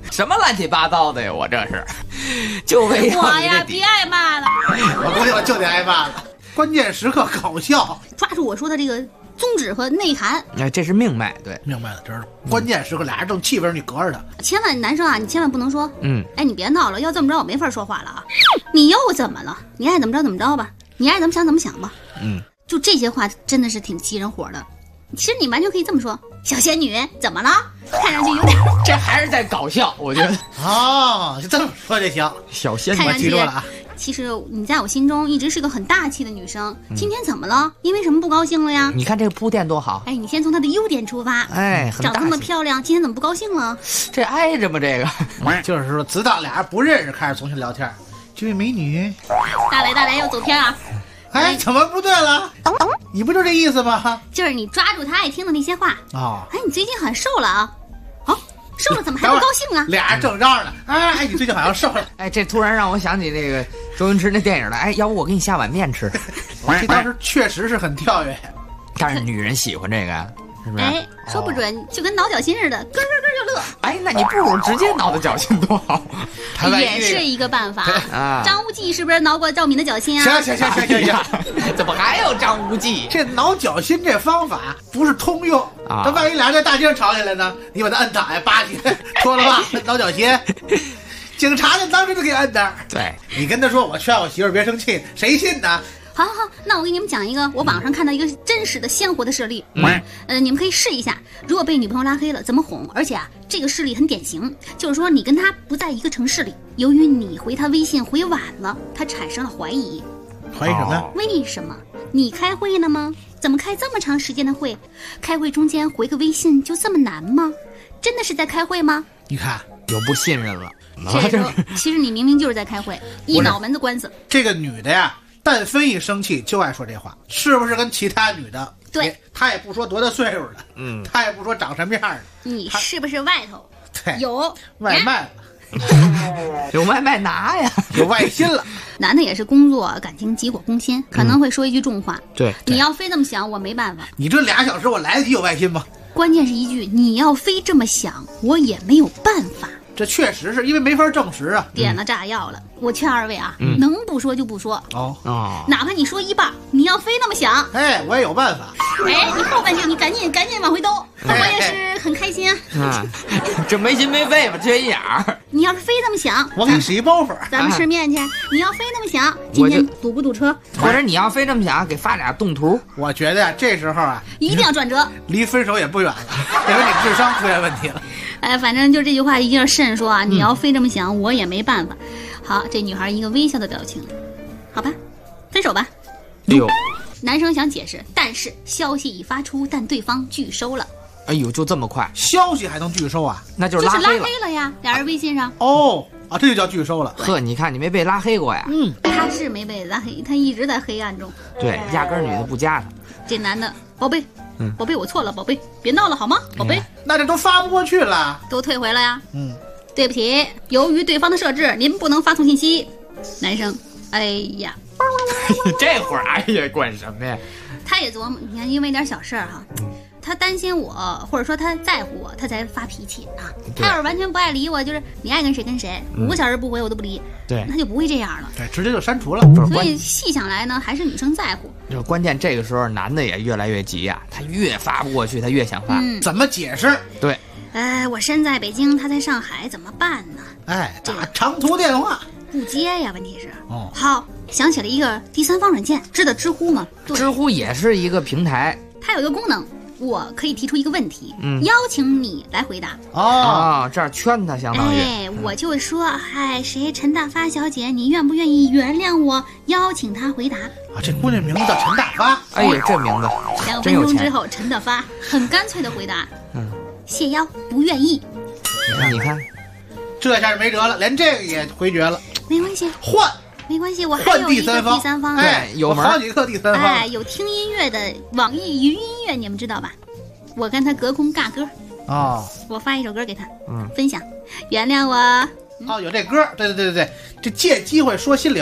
什么乱七八糟的呀？我这是，就为要我呀，别挨骂了。 我就得挨骂了。关键时刻搞笑， 抓住我说的这个宗旨和内涵。 哎，这是命脉，对， 明白了，知道。关键时刻俩人正气氛，你隔着他。 千万男生啊，你千万不能说，哎，你别闹了，要这么着我没法说话了啊。你又怎么了？你爱怎么着怎么着吧，你爱怎么想怎么想吧。就这些话真的是挺激人火的。其实你完全可以这么说，小仙女怎么了？看上去有点， 这还是在搞笑，我觉得。 哦，就这么说就行。 小仙女， 我记住了啊。 其实你在我心中一直是个很大气的女生，今天怎么了？因为什么不高兴了呀？ 你看这个铺垫多好！ 哎，你先从她的优点出发。 哎， 长得那么漂亮，今天怎么不高兴了？ 这挨着吗？这个就是说，直到俩人不认识开始重新聊天。这位美女， 大雷要走偏啊！ 哎，怎么不对了？你不就这意思吗？ 就是你抓住他爱听的那些话。 哦， 哎，你最近很瘦了啊？哦，瘦了怎么还不高兴啊？ 俩人正嚷呢。哎，你最近好像瘦了。 哎，这突然让我想起这个周星驰那电影了。哎，要不我给你下碗面吃？ 这当时确实是很跳跃， 但是女人喜欢这个呀，是不是？ 哎，说不准就跟挠脚心似的，咯咯咯就乐。 哎，那你不如直接挠他脚心多好， 也是一个办法啊。 张无忌是不是挠过赵敏的脚心啊？行， 怎么还有张无忌？ 这挠脚心这方法不是通用啊！这万一俩人在大街上吵起来呢？你把他摁倒下，扒起来，说了吧，挠脚心。警察就当时就给摁那儿。 对， 你跟他说我劝我媳妇别生气，谁信呢？ 好，那我给你们讲一个我网上看到一个真实的鲜活的事例。你们可以试一下，如果被女朋友拉黑了怎么哄。而且啊，这个事例很典型，就是说你跟她不在一个城市里，由于你回她微信回晚了，她产生了怀疑。 怀疑什么？ 为什么？你开会呢吗？怎么开这么长时间的会？开会中间回个微信就这么难吗？真的是在开会吗？ 你看， 有不信任了。 这时候其实你明明就是在开会，一脑门子官司。 这个女的呀，但凡一生气就爱说这话，是不是跟其他女的？ 对， 她也不说多大岁数的，她也不说长什么样的。 你是不是外头？ 对， 有外卖了， 有外卖拿呀， 有外心了。 男的也是工作感情急火攻心，可能会说一句重话。 对， 你要非这么想，我没办法。 你这2小时我来得及有外心吗？ 关键是一句你要非这么想，我也没有办法。 这确实是因为没法证实啊。 点了炸药了，我劝二位啊，能不说就不说哦， 哪怕你说一半，你要非那么想， 哎，我也有办法。 哎，你后半句你赶紧往回兜，我也是很开心啊。这没心没肺吧，缺心眼儿。 你要是非这么想， 我给你洗一包袱， 咱们吃面去。你要非那么想，今天堵不堵车？ 或者你要非这么想，给发俩动图。 我觉得呀，这时候啊， 一定要转折， 离分手也不远了，因为你智商出现问题了。 哎，反正就这句话一定要慎说啊！你要非这么想，我也没办法。好，这女孩一个微笑的表情，好吧，分手吧。 哎呦， 男生想解释，但是消息已发出，但对方拒收了。 哎呦，就这么快， 消息还能拒收啊？ 那就是拉黑了呀！俩人微信上。 哦啊，这就叫拒收了。 呵，你看你没被拉黑过呀？ 他是没被拉黑，他一直在黑暗中。 对，压根女的不加他。 这男的，宝贝。宝贝，我错了，宝贝，别闹了好吗？宝贝， 那这都发不过去了， 都退回了呀。对不起，由于对方的设置，您不能发送信息。男生，哎呀， 这会儿哎呀，管什么呀？ 他也琢磨，你看，因为点小事儿哈，他担心我，或者说他在乎我，他才发脾气啊。他要是完全不爱理我，就是你爱跟谁跟谁，5个小时不回我都不理， 对， 他就不会这样了， 对，直接就删除了。 所以细想来呢，还是女生在乎。 就关键这个时候，男的也越来越急呀，他越发不过去，他越想发， 怎么解释？ 对， 我身在北京，他在上海，怎么办呢？ 哎，打长途电话不接呀，问题是好。想起了一个第三方软件，知道知乎吗？ 知乎也是一个平台， 它有一个功能，我可以提出一个问题，邀请你来回答。 这儿圈他相当于。 哎，我就说，谁陈大发小姐，你愿不愿意原谅我？邀请她回答。 啊，这姑娘名字叫陈大发。 哎呀，这名字 2分钟之后，陈大发很干脆的回答，谢邀，不愿意。 你看， 这下就没辙了，连这个也回绝了。 没关系， 换。 没关系，我还有一个第三方， 哎，有好几个第三方， 哎，有听音乐的网易云音乐，你们知道吧？我跟他隔空尬歌，我发一首歌给他，分享，原谅我。 有这歌，对，这借机会说心里话，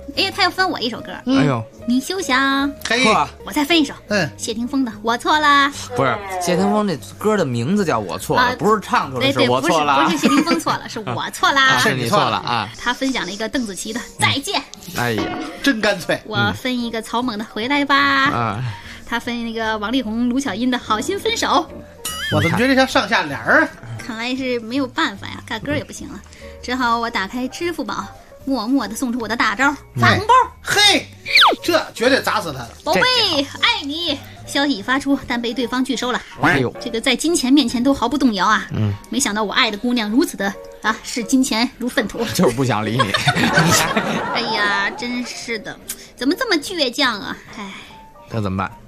哎，他要分我一首歌。 哎呦， 你休想！ 嘿， 我再分一首。谢霆锋的《我错了》。 不是谢霆锋这歌的名字叫我错了，不是唱出来是我错了。 不是谢霆锋错了，是我错了。 是你错了啊！ 他分享了一个邓紫棋的《再见》。 哎呀，真干脆。 我分一个曹猛的《回来吧》。啊。他分那个王力宏、卢巧音的《好心分手》。 我怎么觉得像上下联儿？ 看来是没有办法呀，干歌也不行了，只好我打开支付宝，默默地送出我的大招，发红包。 嘿，这绝对砸死他了！ 宝贝，爱你。消息已发出，但被对方拒收了。 哎呦， 这个在金钱面前都毫不动摇啊！没想到我爱的姑娘如此的视金钱如粪土， 就是不想理你。 哎呀，真是的，怎么这么倔强啊？哎， 那怎么办？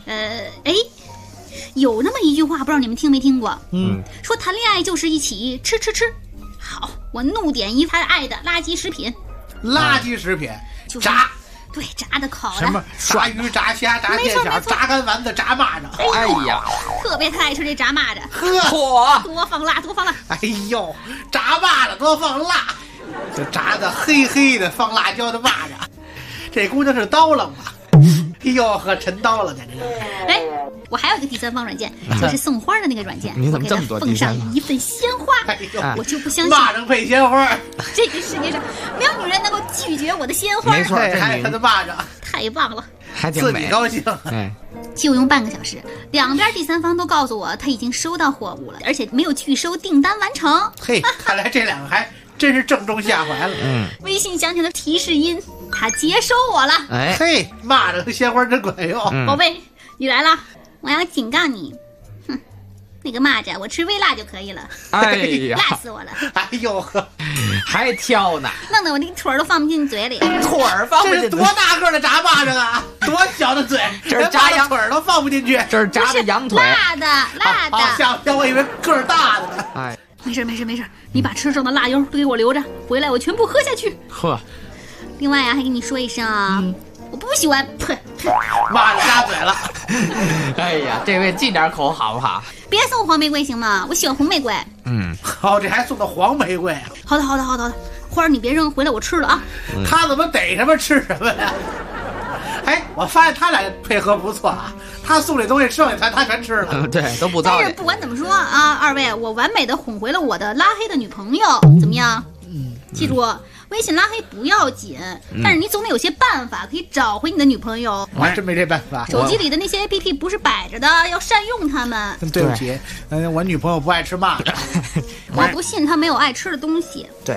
有那么一句话，不知道你们听没听过？说谈恋爱就是一起吃。好，我怒点一他爱的垃圾食品。 垃圾食品， 就是炸。对，炸的、烤的， 什么炸鱼、炸虾、炸面条、炸干丸子、炸蚂蚱。 哎呀， 特别爱吃这炸蚂蚱。 嚯， 多放辣，多放辣。 哎呦，炸蚂蚱多放辣，这炸的黑黑的放辣椒的蚂蚱，这姑娘是刀郎吧？哎呦呵，陈刀了，简直是！ 哎，我还有一个第三方软件，就是送花的那个软件。 你怎么这么多？ 奉上一份鲜花，我就不相信蚂蚱配鲜花， 这个世界上没有女人能够拒绝我的鲜花。 没错， 还有他的蚂蚱， 太棒了， 还挺美， 自己高兴。 就用半个小时，两边第三方都告诉我他已经收到货物了，而且没有拒收，订单完成。 嘿，看来这两个还真是正中下怀了。 微信响起了提示音，他接收我了。 哎， 嘿，蚂蚱和鲜花真管用。 宝贝，你来了，我要警告你，那个蚂蚱我吃微辣就可以了。 哎呀， 辣死我了！ 哎呦呵， 还挑呢， 弄得我那个腿儿都放不进嘴里。 腿儿放不进， 这是多大个的炸蚂蚱啊！多小的嘴， 这是炸羊腿儿都放不进去。 这是炸的羊腿， 辣的。 吓我以为个儿大的呢。 哎， 没事，你把吃剩的辣油都给我留着，回来我全部喝下去。 呵， 另外还跟你说一声啊，我不喜欢蚂蚱扎嘴了。 哎呀，这位忌点口好不好？ 别送黄玫瑰行吗？我喜欢红玫瑰。 好，这还送的黄玫瑰。 好的，花儿你别扔，回来我吃了啊。 他怎么逮什么吃什么呀？哎，我发现他俩配合不错啊。他送这东西，剩下他全吃了。 对，都不糟。 但是不管怎么说啊，二位，我完美的哄回了我的拉黑的女朋友，怎么样？记住，微信拉黑不要紧，但是你总得有些办法可以找回你的女朋友。 我还真没这办法。 手机里的那些 APP 不是摆着的，要善用它们。 对不起，我女朋友不爱吃蚂蚱。 我不信她没有爱吃的东西。 对。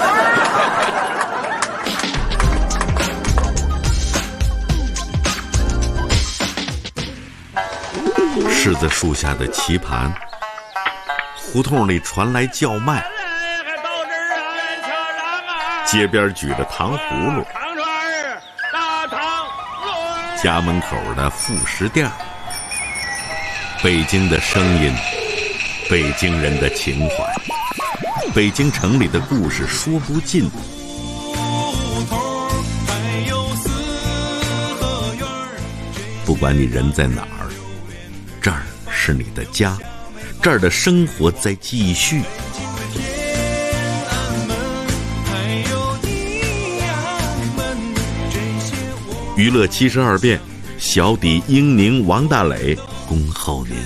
柿子树下的棋盘，胡同里传来叫卖，街边举着糖葫芦，家门口的副食店，北京的声音，北京人的情怀，北京城里的故事说不尽。不管你人在哪儿，这儿是你的家，这儿的生活在继续。娱乐72变，小底英宁、王大磊，恭候您。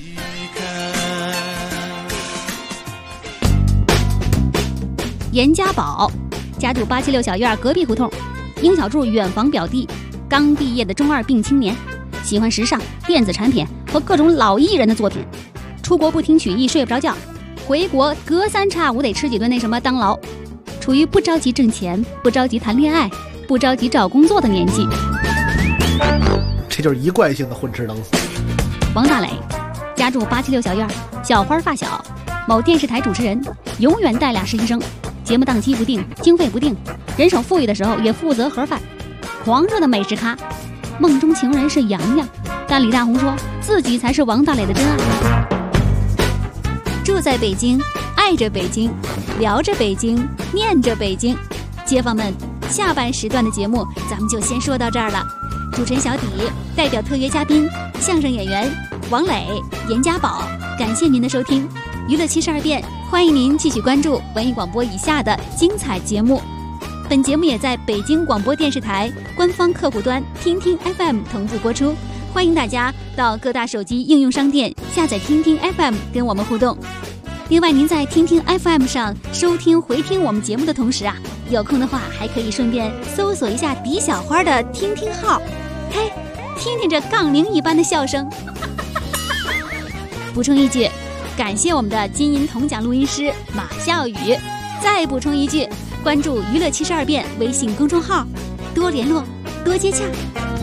严家宝家住876小院隔壁胡同，英小柱远房表弟，刚毕业的中二病青年，喜欢时尚、电子产品和各种老艺人的作品。出国不听曲艺睡不着觉，回国隔三差五得吃几顿那什么当劳。处于不着急挣钱、不着急谈恋爱、不着急找工作的年纪。 这就是一贯性的混吃等死。 王大磊家住876小院，小花发小，某电视台主持人，永远带俩实习生，节目档期不定，经费不定，人手富裕的时候也负责盒饭，狂热的美食咖。梦中情人是洋洋，但李大红说自己才是王大磊的真爱。住在北京，爱着北京，聊着北京，念着北京。街坊们，下半时段的节目咱们就先说到这儿了。主持人小底代表特约嘉宾相声演员王磊、严家宝，感谢您的收听。娱乐72变，欢迎您继续关注文艺广播以下的精彩节目。 本节目也在北京广播电视台官方客户端听听 FM 同步播出，欢迎大家到各大手机应用商店下载听听 FM 跟我们互动。另外，您在听听 FM 上收听回听我们节目的同时啊，有空的话还可以顺便搜索一下李小花的听听号，嘿，听听这杠铃一般的笑声。补充一句，感谢我们的金银铜奖录音师马笑宇。再补充一句，关注娱乐72变微信公众号，多联络，多接洽。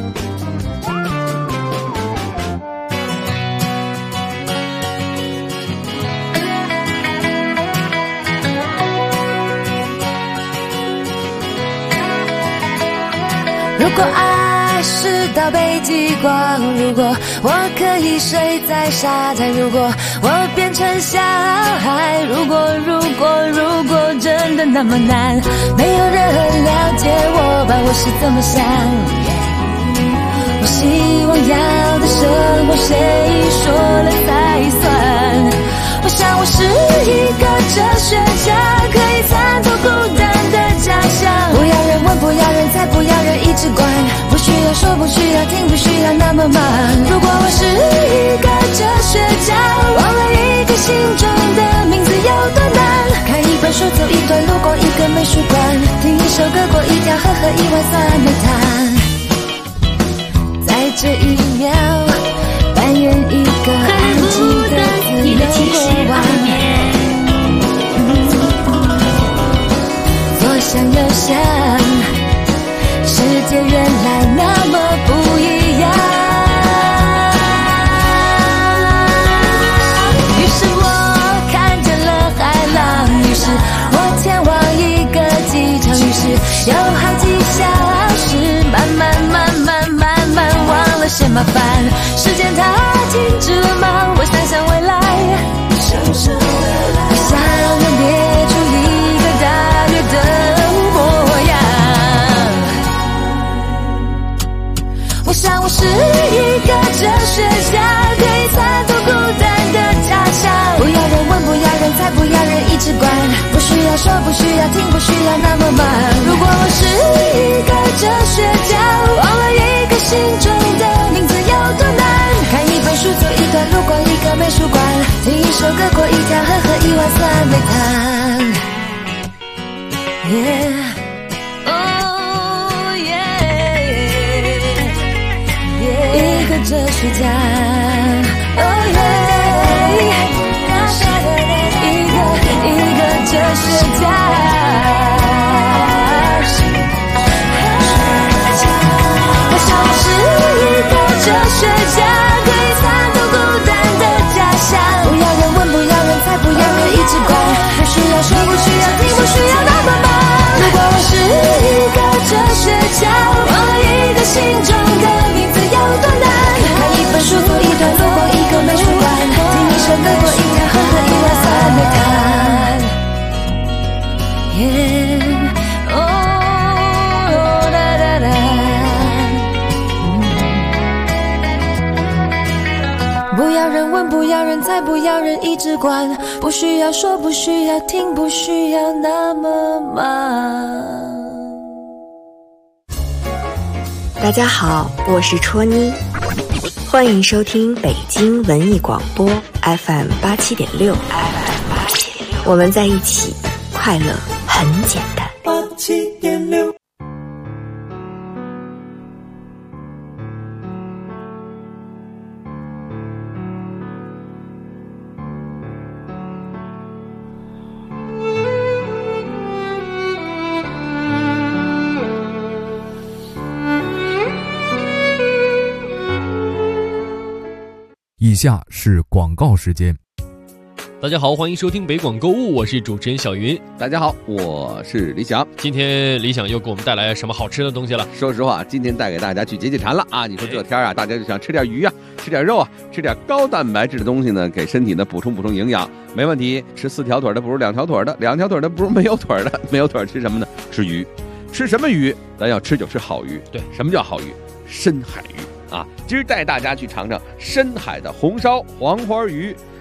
如果爱是道北极光，如果我可以睡在沙滩，如果我变成小孩，如果真的那么难，没有人了解我吧，我是怎么想。我希望要的生活谁说了才算。我想我是一个哲学家，可以参透孤单的假象。不要人问，不要人猜，不要人一直管，不需要说，不需要听，不需要那么忙。如果我是一个哲学家，忘了一个心中的名字有多难。看一本书，走一段路，过一个美术馆，听一首歌，过一条河，喝一碗酸梅汤。在这一秒扮演一个安静的自由国王，左想右想，世界原来那么不一样。于是我看见了海浪，于是我前往一个机场，于是有好几小时慢慢忘了些麻烦。时间它停止了吗？我想想未来，我想要列出一个大约的模样。我想我是一个哲学家，可以参透孤单的假象。不要人问，不要人猜，不要人一直管，不需要说，不需要听，不需要那么忙。如果我是一个哲学家，忘了一个心中的名字有多难。看一本书，走一段路，逛一个美术馆，听一首歌，过一条河，喝一碗酸梅汤。一个哲学家，一个哲学家。我想我是一个哲学家，可以参透孤单的假象。不要人问，不要人猜，不要人一直管，不需要说，不需要听，不需要那么忙。如果我是一个哲学家，忘了一个心中的名字有多难。看一本书，走一段路，逛一个美术馆，听一首歌，过一条河，喝一碗酸梅汤。不要人问，不要人猜，不要人一直管，不需要说，不需要听，不需要那么忙。 大家好，我是戳妮，欢迎收听北京文艺广播 FM87.6，我们在一起，快乐很简单。87.6。 以下是广告时间。 大家好，欢迎收听北广购物，我是主持人小云。 大家好，我是李想。 今天李想又给我们带来什么好吃的东西了？ 说实话，今天带给大家去解解馋了啊！你说这天啊，大家就想吃点鱼啊，吃点肉啊，吃点高蛋白质的东西呢，给身体呢补充营养，没问题。吃4条腿的不如2条腿的，2条腿的不如没有腿的，没有腿吃什么呢？吃鱼。吃什么鱼？咱要吃就吃好鱼。 对， 什么叫好鱼？深海鱼啊！今儿带大家去尝尝深海的红烧黄花鱼。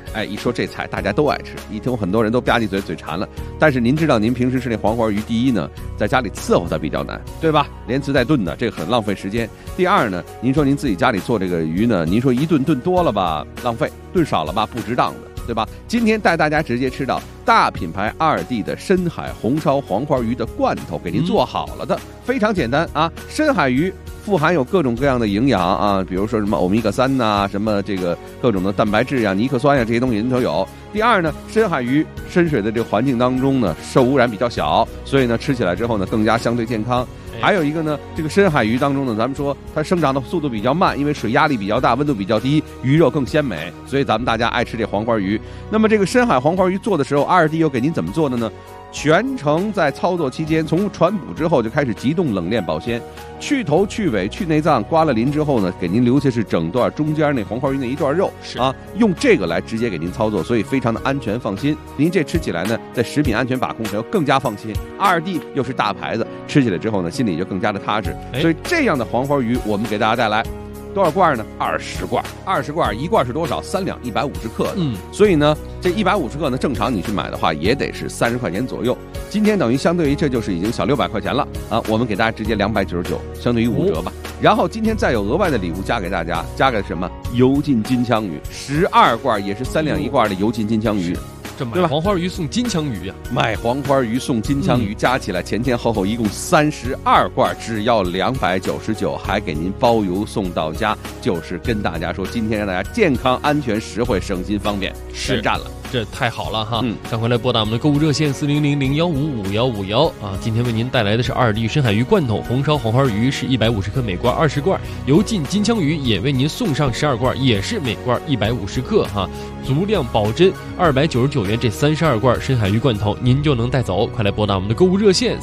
哎，一说这菜大家都爱吃，一听很多人都吧唧嘴馋了。但是您知道您平时吃那黄花鱼，第一呢，在家里伺候它比较难，对吧？连吃带炖的，这个很浪费时间。第二呢，您说您自己家里做这个鱼呢，您说一炖多了吧浪费，炖少了吧不值当的，对吧？今天带大家直接吃到大品牌2D 的深海红烧黄花鱼的罐头，给您做好了的，非常简单啊。深海鱼富含有各种各样的营养啊，比如说什么欧米伽3呐，什么这个各种的蛋白质呀、尼克酸呀，这些东西人都有。第二呢，深海鱼深水的这个环境当中呢，受污染比较小，所以呢吃起来之后呢更加相对健康。还有一个呢，这个深海鱼当中呢，咱们说它生长的速度比较慢，因为水压力比较大，温度比较低，鱼肉更鲜美，所以咱们大家爱吃这黄花鱼。那么这个深海黄花鱼做的时候，2D 又给您怎么做的呢？全程在操作期间，从传捕之后就开始急冻冷链保鲜，去头去尾去内脏，刮了鳞之后呢，给您留下是整段中间那黄花鱼那一段肉啊，用这个来直接给您操作，所以非常的安全放心。您这吃起来呢，在食品安全把控上要更加放心。2D 又是大牌子，吃起来之后呢，心里就更加的踏实。所以这样的黄花鱼，我们给大家带来多少罐呢？20罐，20罐，一罐是多少？3两150克的。所以呢，这150克呢，正常你去买的话也得是30块钱左右。今天等于相对于这就是已经小600块钱了啊，我们给大家直接299，相对于5折吧。然后今天再有额外的礼物加给大家，加给什么？油浸金枪鱼12罐，也是3两1罐的油浸金枪鱼。 这买黄花鱼送金枪鱼呀、 买黄花鱼送金枪鱼，加起来前后一共32罐，只要299，还给您包邮送到家。就是跟大家说，今天让大家健康、安全、实惠、省心、方便，全占了。 这太好了哈！赶快来拨打我们的购物热线400-015-5151啊！今天为您带来的是2D 深海鱼罐头，红烧黄花鱼是150克，每罐20罐；油浸金枪鱼也为您送上12罐，也是每罐150克哈，足量保真，299元这32罐深海鱼罐头您就能带走。快来拨打我们的购物热线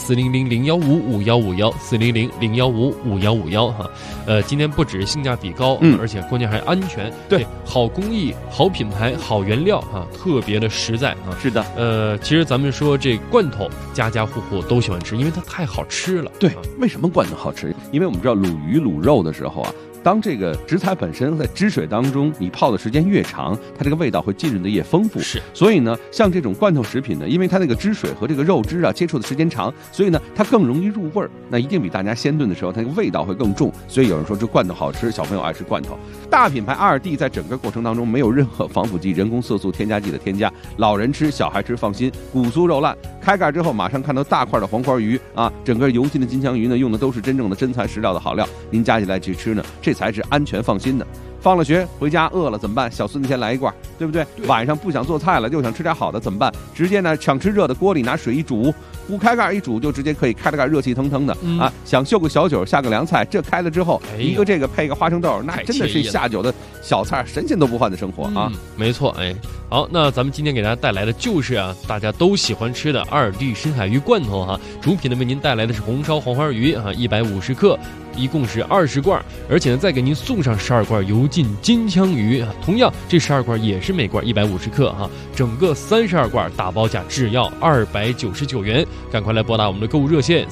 400-015-5151，400-015-5151哈。今天不止性价比高，而且关键还安全，对，好工艺、好品牌、好原料哈，特别的实在啊！ 是的， 其实咱们说这罐头，家家户户都喜欢吃，因为它太好吃了。 对，为什么罐头好吃？因为我们知道卤鱼、卤肉的时候啊，当这个食材本身在汁水当中，你泡的时间越长，它这个味道会浸润的越丰富。 是， 所以呢，像这种罐头食品呢，因为它那个汁水和这个肉汁啊接触的时间长，所以呢，它更容易入味儿。那一定比大家鲜炖的时候，它那个味道会更重。所以有人说这罐头好吃，小朋友爱吃罐头。大品牌2D 在整个过程当中没有任何防腐剂、人工色素、添加剂的添加，老人吃、小孩吃放心，骨酥肉烂。开盖之后马上看到大块的黄花鱼啊，整个油浸的金枪鱼呢，用的都是真正的真材实料的好料，您加起来去吃呢，这才是安全放心的。放了学回家饿了怎么办？小孙子先来一罐，对不对？晚上不想做菜了，又想吃点好的怎么办？直接呢抢吃热的锅里拿水一煮，不开盖一煮就直接可以开了盖，热气腾腾的啊！想秀个小酒下个凉菜，这开了之后，一个这个配个花生豆，那真的是下酒的小菜，神仙都不换的生活啊！ 没错，哎，好，那咱们今天给大家带来的就是啊，大家都喜欢吃的2D 深海鱼罐头哈。主品呢为您带来的是红烧黄花鱼啊，150克。一共是20罐，而且呢再给您送上12罐油浸金枪鱼啊，同样这12罐也是每罐150克哈，整个32罐打包价只要299元，赶快来拨打我们的购物热线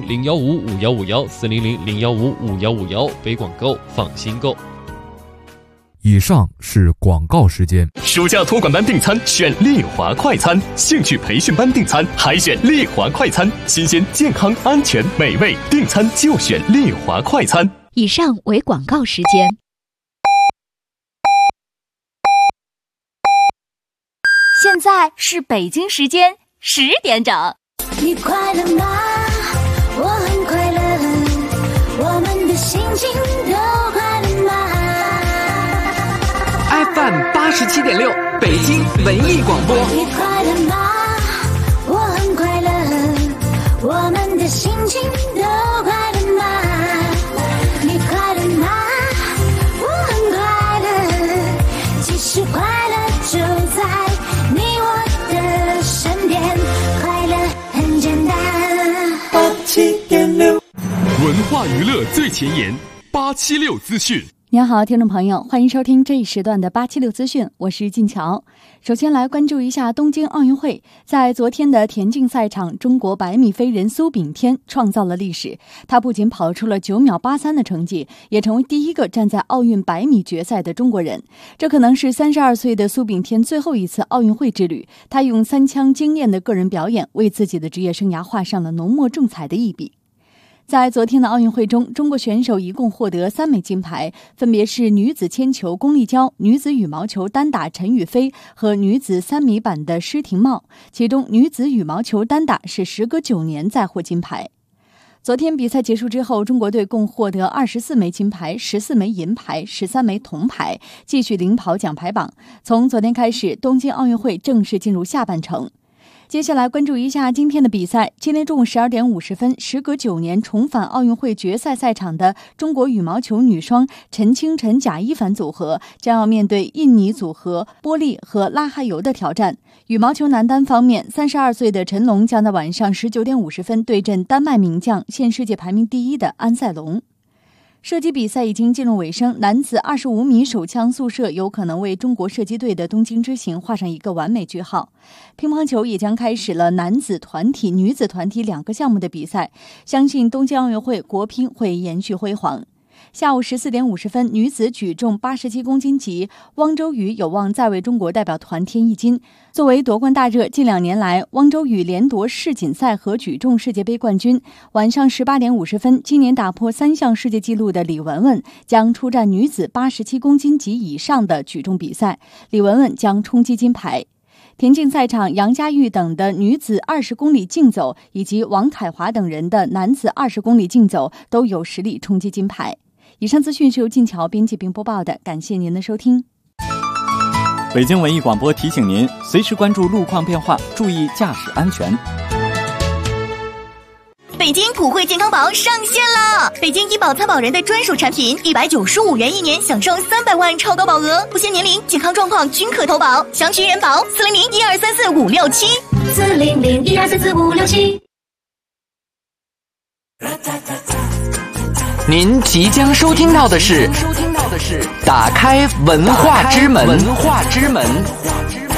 400-015-5151，400-015-5151，北广购放心购。 以上是广告时间。 暑假托管班订餐选丽华快餐，兴趣培训班订餐还选丽华快餐，新鲜、健康、安全、美味，订餐就选丽华快餐。 以上为广告时间。 现在是北京时间10点整。 你快乐吗？我很快乐，我们的心情都快乐吗 ？FM 87.6，北京文艺广播。 你快乐吗？我很快乐，我们的心情都快乐吗？你快乐吗？我很快乐，其实快乐就在你我的身边，快乐很简单。 87.6，文化娱乐最前沿，876资讯。 您好，听众朋友，欢迎收听这一时段的876资讯，我是静乔。首先来关注一下东京奥运会。在昨天的田径赛场，中国100米飞人苏炳添创造了历史。他不仅跑出了9秒83的成绩，也成为第一个站在奥运100米决赛的中国人。这可能是32岁的苏炳添最后一次奥运会之旅。他用3枪惊艳的个人表演，为自己的职业生涯画上了浓墨重彩的一笔。在昨天的奥运会中，中国选手一共获得3枚金牌，分别是女子铅球龚丽娇、女子羽毛球单打陈雨菲和女子3米板的施廷懋。其中，女子羽毛球单打是时隔9年再获金牌。昨天比赛结束之后，中国队共获得24枚金牌、14枚银牌、13枚铜牌，继续领跑奖牌榜。从昨天开始，东京奥运会正式进入下半程。接下来关注一下今天的比赛。今天中午12点50分，时隔9年重返奥运会决赛赛场的中国羽毛球女双陈清晨贾一凡组合将要面对印尼组合波利和拉哈尤的挑战。羽毛球男单方面，32岁的陈龙将在晚上19点50分对阵丹麦名将、现世界排名第1的安塞龙。射击比赛已经进入尾声，男子25米手枪速射有可能为中国射击队的东京之行画上一个完美句号。乒乓球也将开始了男子团体、女子团体2个项目的比赛，相信东京奥运会国乒会延续辉煌。下午14点50分，女子举重87公斤级，汪周雨有望再为中国代表团添一金。作为夺冠大热，近2年来，汪周雨连夺世锦赛和举重世界杯冠军。晚上18点50分，今年打破3项世界纪录的李雯雯将出战女子87公斤级以上的举重比赛，李雯雯将冲击金牌。田径赛场，杨佳玉等的女子20公里竞走以及王凯华等人的男子20公里竞走都有实力冲击金牌。以上资讯是由静乔编辑并播报的，感谢您的收听。 北京文艺广播提醒您，随时关注路况变化，注意驾驶安全。 北京普惠健康宝上线了！北京医保参保人的专属产品，195元1年享受300万超高保额，不限年龄、健康状况均可投保。详询人保400-1234-567。400-1234-567。 您即将收听到的是打开文化之门。